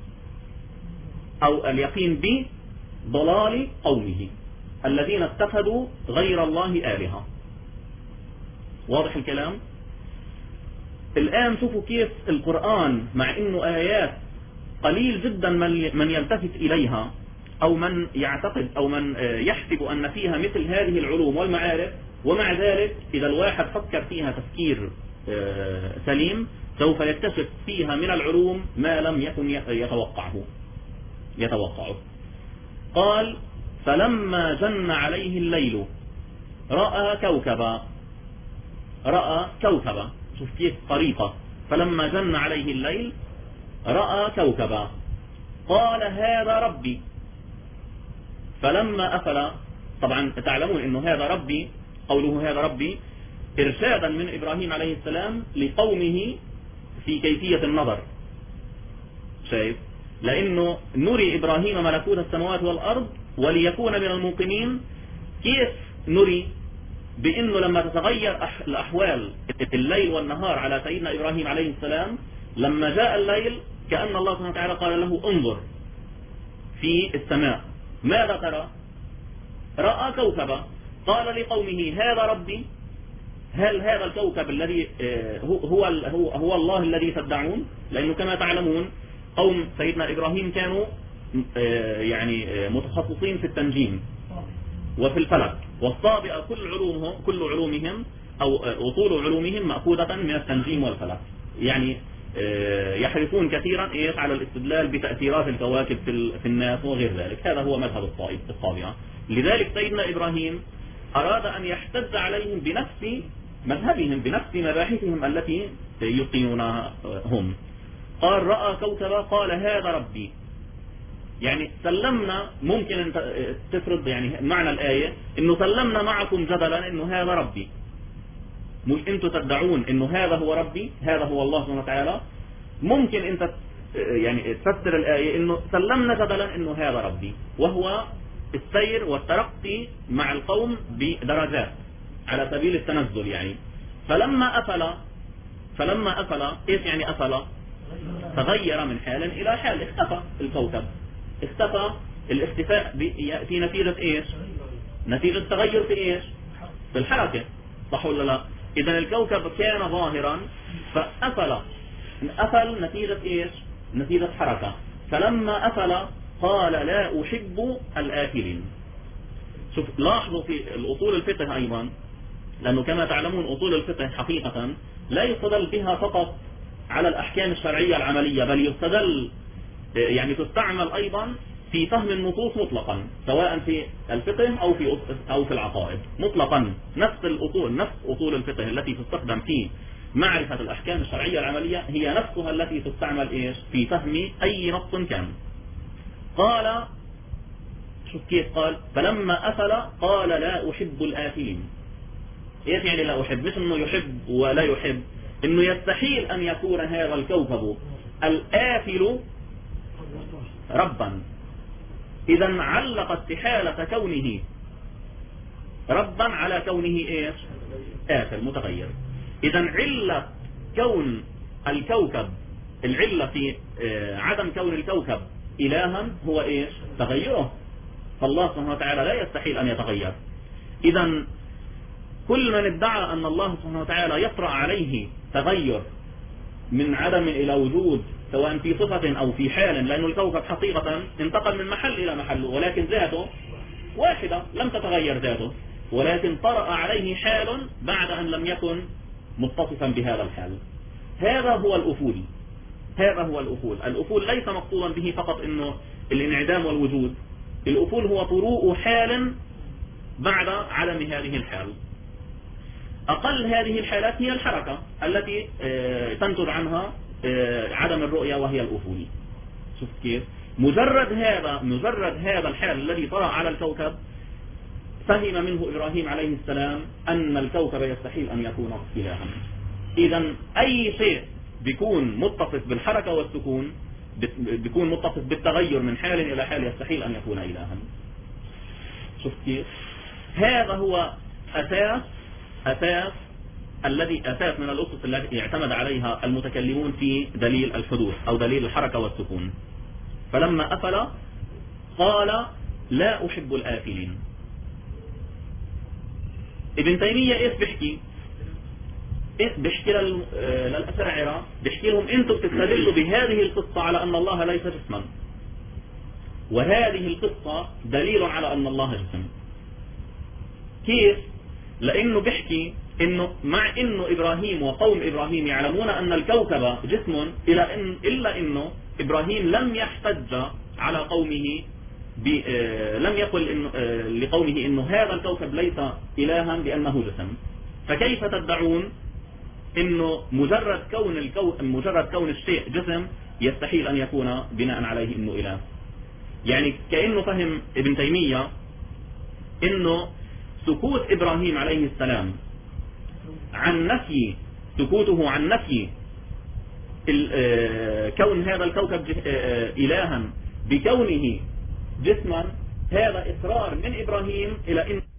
أو اليقين بضلال قومه الذين اتخذوا غير الله آلهة. واضح الكلام؟ الآن شوفوا كيف القرآن مع إنه آيات قليل جدا من يلتفت إليها أو من يعتقد أو من يحسب أن فيها مثل هذه العلوم والمعارف، ومع ذلك إذا الواحد فكر فيها تفكير سليم سوف يكتشف فيها من العلوم ما لم يكن يتوقعه. قال: فلما جن عليه الليل رأى كوكبا. شوف كيف طريقة، فلما جن عليه الليل رأى كوكبا قال: هذا ربي. فلما أفل، طبعا تعلمون أنه هذا ربي، قوله هذا ربي إرشادا من إبراهيم عليه السلام لقومه في كيفية النظر. شايف؟ لأنه نري إبراهيم ملكوت السماوات والأرض وليكون من الموقنين. كيف نري؟ بأنه لما تتغير الأحوال الليل والنهار على سيدنا إبراهيم عليه السلام، لما جاء الليل كأن الله سبحانه وتعالى قال له انظر في السماء ماذا ترى؟ رأى كوكبا، قال لقومه هذا ربي، هل هذا الكوكب الذي هو الله الذي تدعون؟ لأنه كما تعلمون قوم سيدنا إبراهيم كانوا يعني متخصصين في التنجيم وفي الفلك والصابئة، كل علومهم أو أصول علومهم مأخوذة من التنجيم والفلك، يعني يحرصون كثيرا على الاستدلال بتأثيرات الكواكب في الناس وغير ذلك. هذا هو مذهب الصابئة. لذلك سيدنا إبراهيم أراد أن يحتج عليهم بنفس مذهبهم، بنفس مباحثهم التي يتقنونها هم. قال رأى كوكبا قال هذا ربي، يعني سلمنا، ممكن أن تفرض يعني معنى الآية إنه سلمنا معكم جدلا إنه هذا ربي، مش أنتم تدعون إنه هذا هو ربي، هذا هو الله سبحانه وتعالى. ممكن أنت يعني تفسر الآية إنه سلمنا جدلا إنه هذا ربي، وهو السير والترقي مع القوم بدرجات على سبيل التنزل يعني. فلما أفل إيش يعني أفل؟ تغير من حال إلى حال، اختفى الكوكب، اختفى. الاختفاء في نتيجة إيش؟ نتيجة تغير في إيش؟ في الحركة، صح ولا لا؟ إذا الكوكب كان ظاهرا فأفل نتيجة إيش؟ نتيجة حركة. فلما أفل قال لا أحب الآفلين. شوف لاحظوا في الأصول الفقه أيضا، لأنه كما تعلمون أصول الفقه حقيقة لا يستدل بها فقط على الأحكام الشرعية العملية، بل يستدل يعني تستعمل أيضا في فهم النصوص مطلقا، سواء في الفقه أو في العقائد مطلقا. نفس أصول الفقه التي تستخدم في معرفة الأحكام الشرعية العملية هي نفسها التي تستعمل إيش في فهم أي نص كان. قال شوف كيف قال فلما أفل قال لا أحب الآفلين. إيش يعني لا أحب؟ مش إنه يحب ولا يحب، إنه يستحيل أن يكون هذا الكوكب الآفل ربا. إذا علق استحالة كونه ربا على كونه إيش؟ آفل متغير. إذا علة كون الكوكب، العلة في عدم كون الكوكب إلها هو إيش؟ تغيره. فالله سبحانه وتعالى لا يستحيل أن يتغير. إذا كل من ادعى أن الله سبحانه وتعالى يطرأ عليه تغير من عدم إلى وجود، سواء في صفة أو في حال، لأن الكوكب حقيقة انتقل من محل إلى محل، ولكن ذاته واحدة لم تتغير ذاته، ولكن طرأ عليه حال بعد أن لم يكن متصفا بهذا الحال. هذا هو الأفول. الأفول ليس مقصودا به فقط إنه الانعدام والوجود. الأفول هو طروء حال بعد عدم هذه الحال. أقل هذه الحالات هي الحركة التي تنتج عنها عدم الرؤية وهي الأفول. شوف كيف مجرد هذا الحال الذي طرأ على الكوكب فهم منه إبراهيم عليه السلام أن الكوكب يستحيل أن يكون إلها. إذا أي شيء بيكون متصف بالحركة والسكون، بيكون متصف بالتغير من حال إلى حال، يستحيل أن يكون إلها. شوف كيف هذا هو أساس من الأسس التي اعتمد عليها المتكلمون في دليل الحدوث أو دليل الحركة والسكون. فلما أفل قال لا أحب الآفلين. ابن تيمية إيش بيحكي للأشاعرة، بيحكي لهم أنتم بتستدلوا بهذه القصة على أن الله ليس جسما، وهذه القصة دليل على أن الله جسم. كيف؟ لأنه بيحكي إنه مع إنه إبراهيم وقوم إبراهيم يعلمون أن الكوكب جسم، إلا إنه إبراهيم لم يحتج على قومه لم يقل لقومه إنه هذا الكوكب ليس إلها بأنه جسم. فكيف تدعون إنه مجرد كون الشيء جسم يستحيل أن يكون بناء عليه إنه إله؟ يعني كأنه فهم ابن تيمية إنه سكوت إبراهيم عليه السلام سكوته عن نفي كون هذا الكوكب إلها بكونه جسما، هذا إصرار من إبراهيم إلى إن